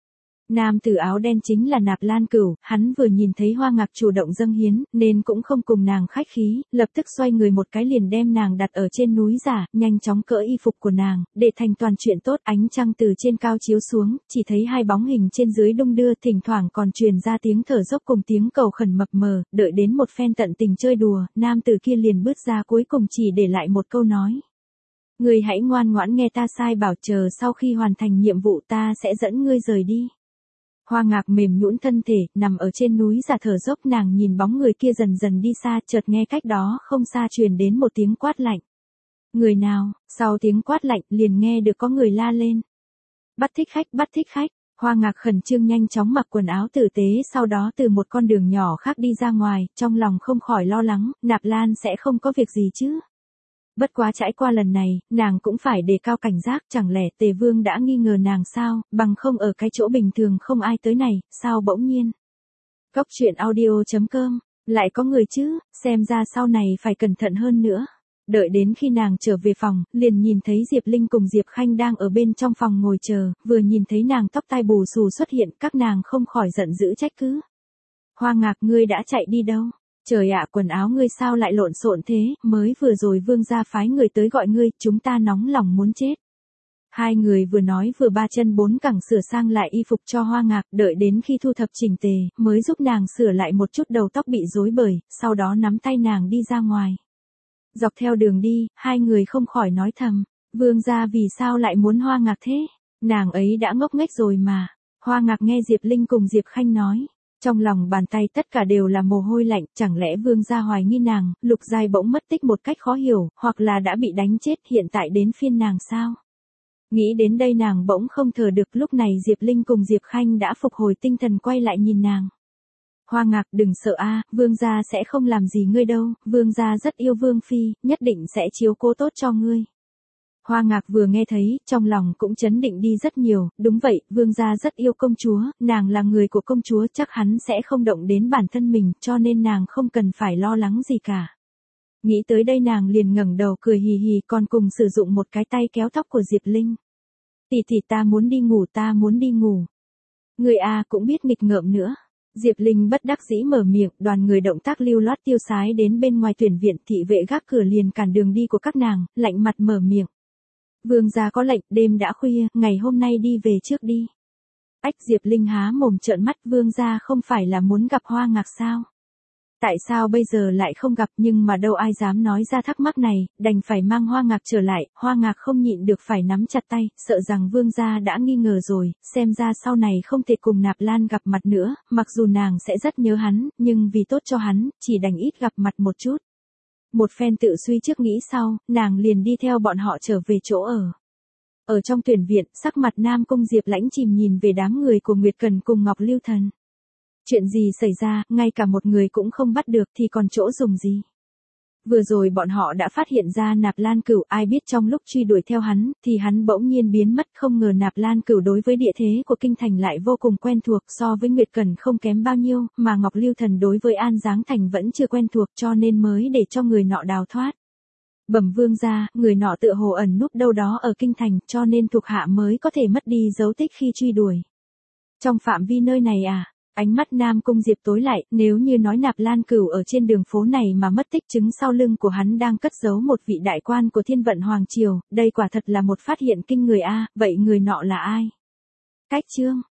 Nam tử áo đen chính là Nạp Lan Cửu, hắn vừa nhìn thấy Hoa Ngạc chủ động dâng hiến, nên cũng không cùng nàng khách khí, lập tức xoay người một cái liền đem nàng đặt ở trên núi giả, nhanh chóng cỡ y phục của nàng, để thành toàn chuyện tốt. Ánh trăng từ trên cao chiếu xuống, chỉ thấy hai bóng hình trên dưới đung đưa, thỉnh thoảng còn truyền ra tiếng thở dốc cùng tiếng cầu khẩn mập mờ. Đợi đến một phen tận tình chơi đùa, nam tử kia liền bước ra, cuối cùng chỉ để lại một câu nói: Ngươi hãy ngoan ngoãn nghe ta sai bảo, chờ sau khi hoàn thành nhiệm vụ ta sẽ dẫn ngươi rời đi. Hoa Ngạc mềm nhũn thân thể, nằm ở trên núi giả thở dốc, nàng nhìn bóng người kia dần dần đi xa, chợt nghe cách đó không xa truyền đến một tiếng quát lạnh. Người nào? Sau tiếng quát lạnh liền nghe được có người la lên. Bắt thích khách, bắt thích khách. Hoa Ngạc khẩn trương nhanh chóng mặc quần áo tử tế, sau đó từ một con đường nhỏ khác đi ra ngoài, trong lòng không khỏi lo lắng, Nạp Lan sẽ không có việc gì chứ. Bất quá trải qua lần này, nàng cũng phải đề cao cảnh giác, chẳng lẽ Tề Vương đã nghi ngờ nàng sao, bằng không ở cái chỗ bình thường không ai tới này, sao bỗng nhiên. Góc truyện audio chấm com, lại có người chứ, xem ra sau này phải cẩn thận hơn nữa. Đợi đến khi nàng trở về phòng, liền nhìn thấy Diệp Linh cùng Diệp Khanh đang ở bên trong phòng ngồi chờ, vừa nhìn thấy nàng tóc tai bù xù xuất hiện, các nàng không khỏi giận dữ trách cứ. Hoa Ngạc, ngươi đã chạy đi đâu? Trời ạ, quần áo ngươi sao lại lộn xộn thế, mới vừa rồi vương gia phái người tới gọi ngươi, chúng ta nóng lòng muốn chết. Hai người vừa nói vừa ba chân bốn cẳng sửa sang lại y phục cho Hoa Ngạc, đợi đến khi thu thập chỉnh tề, mới giúp nàng sửa lại một chút đầu tóc bị rối bời, sau đó nắm tay nàng đi ra ngoài. Dọc theo đường đi, hai người không khỏi nói thầm, vương gia vì sao lại muốn Hoa Ngạc thế, nàng ấy đã ngốc nghếch rồi mà. Hoa Ngạc nghe Diệp Linh cùng Diệp Khanh nói. Trong lòng bàn tay tất cả đều là mồ hôi lạnh, chẳng lẽ vương gia hoài nghi nàng, Lục Giai bỗng mất tích một cách khó hiểu, hoặc là đã bị đánh chết, hiện tại đến phiên nàng sao? Nghĩ đến đây nàng bỗng không thở được, lúc này Diệp Linh cùng Diệp Khanh đã phục hồi tinh thần quay lại nhìn nàng. Hoa Ngạc, đừng sợ a, vương gia sẽ không làm gì ngươi đâu, vương gia rất yêu vương phi, nhất định sẽ chiếu cố tốt cho ngươi. Hoa Ngạc vừa nghe thấy, trong lòng cũng chấn định đi rất nhiều, đúng vậy, vương gia rất yêu công chúa, nàng là người của công chúa, chắc hắn sẽ không động đến bản thân mình, cho nên nàng không cần phải lo lắng gì cả. Nghĩ tới đây nàng liền ngẩng đầu cười hì hì, còn cùng sử dụng một cái tay kéo tóc của Diệp Linh. Tỷ tỷ, ta muốn đi ngủ, ta muốn đi ngủ. Người a cũng biết nghịch ngợm nữa. Diệp Linh bất đắc dĩ mở miệng, đoàn người động tác lưu loát tiêu sái đến bên ngoài tuyển viện, thị vệ gác cửa liền cản đường đi của các nàng, lạnh mặt mở miệng. Vương gia có lệnh, đêm đã khuya, ngày hôm nay đi về trước đi. Ách, Diệp Linh há mồm trợn mắt, vương gia không phải là muốn gặp Hoa Ngạc sao? Tại sao bây giờ lại không gặp, nhưng mà đâu ai dám nói ra thắc mắc này, đành phải mang Hoa Ngạc trở lại. Hoa Ngạc không nhịn được phải nắm chặt tay, sợ rằng vương gia đã nghi ngờ rồi, xem ra sau này không thể cùng Nạp Lan gặp mặt nữa, mặc dù nàng sẽ rất nhớ hắn, nhưng vì tốt cho hắn, chỉ đành ít gặp mặt một chút. Một phen tự suy trước nghĩ sau, nàng liền đi theo bọn họ trở về chỗ ở. Ở trong tuyển viện, sắc mặt Nam Cung Diệp Lãnh chìm nhìn về đám người của Nguyệt Cần cùng Ngọc Lưu Thần. Chuyện gì xảy ra, ngay cả một người cũng không bắt được thì còn chỗ dùng gì. Vừa rồi bọn họ đã phát hiện ra Nạp Lan Cửu, ai biết trong lúc truy đuổi theo hắn, thì hắn bỗng nhiên biến mất, không ngờ Nạp Lan Cửu đối với địa thế của kinh thành lại vô cùng quen thuộc, so với Nguyệt Cần không kém bao nhiêu, mà Ngọc Lưu Thần đối với An Giáng Thành vẫn chưa quen thuộc, cho nên mới để cho người nọ đào thoát. Bẩm vương gia, người nọ tựa hồ ẩn núp đâu đó ở kinh thành, cho nên thuộc hạ mới có thể mất đi dấu tích khi truy đuổi. Trong phạm vi nơi này à? Ánh mắt Nam Cung Diệp tối lại, nếu như nói Nạp Lan Cửu ở trên đường phố này mà mất tích, chứng sau lưng của hắn đang cất giấu một vị đại quan của Thiên Vận Hoàng Triều, đây quả thật là một phát hiện kinh người a, vậy người nọ là ai? Cách chương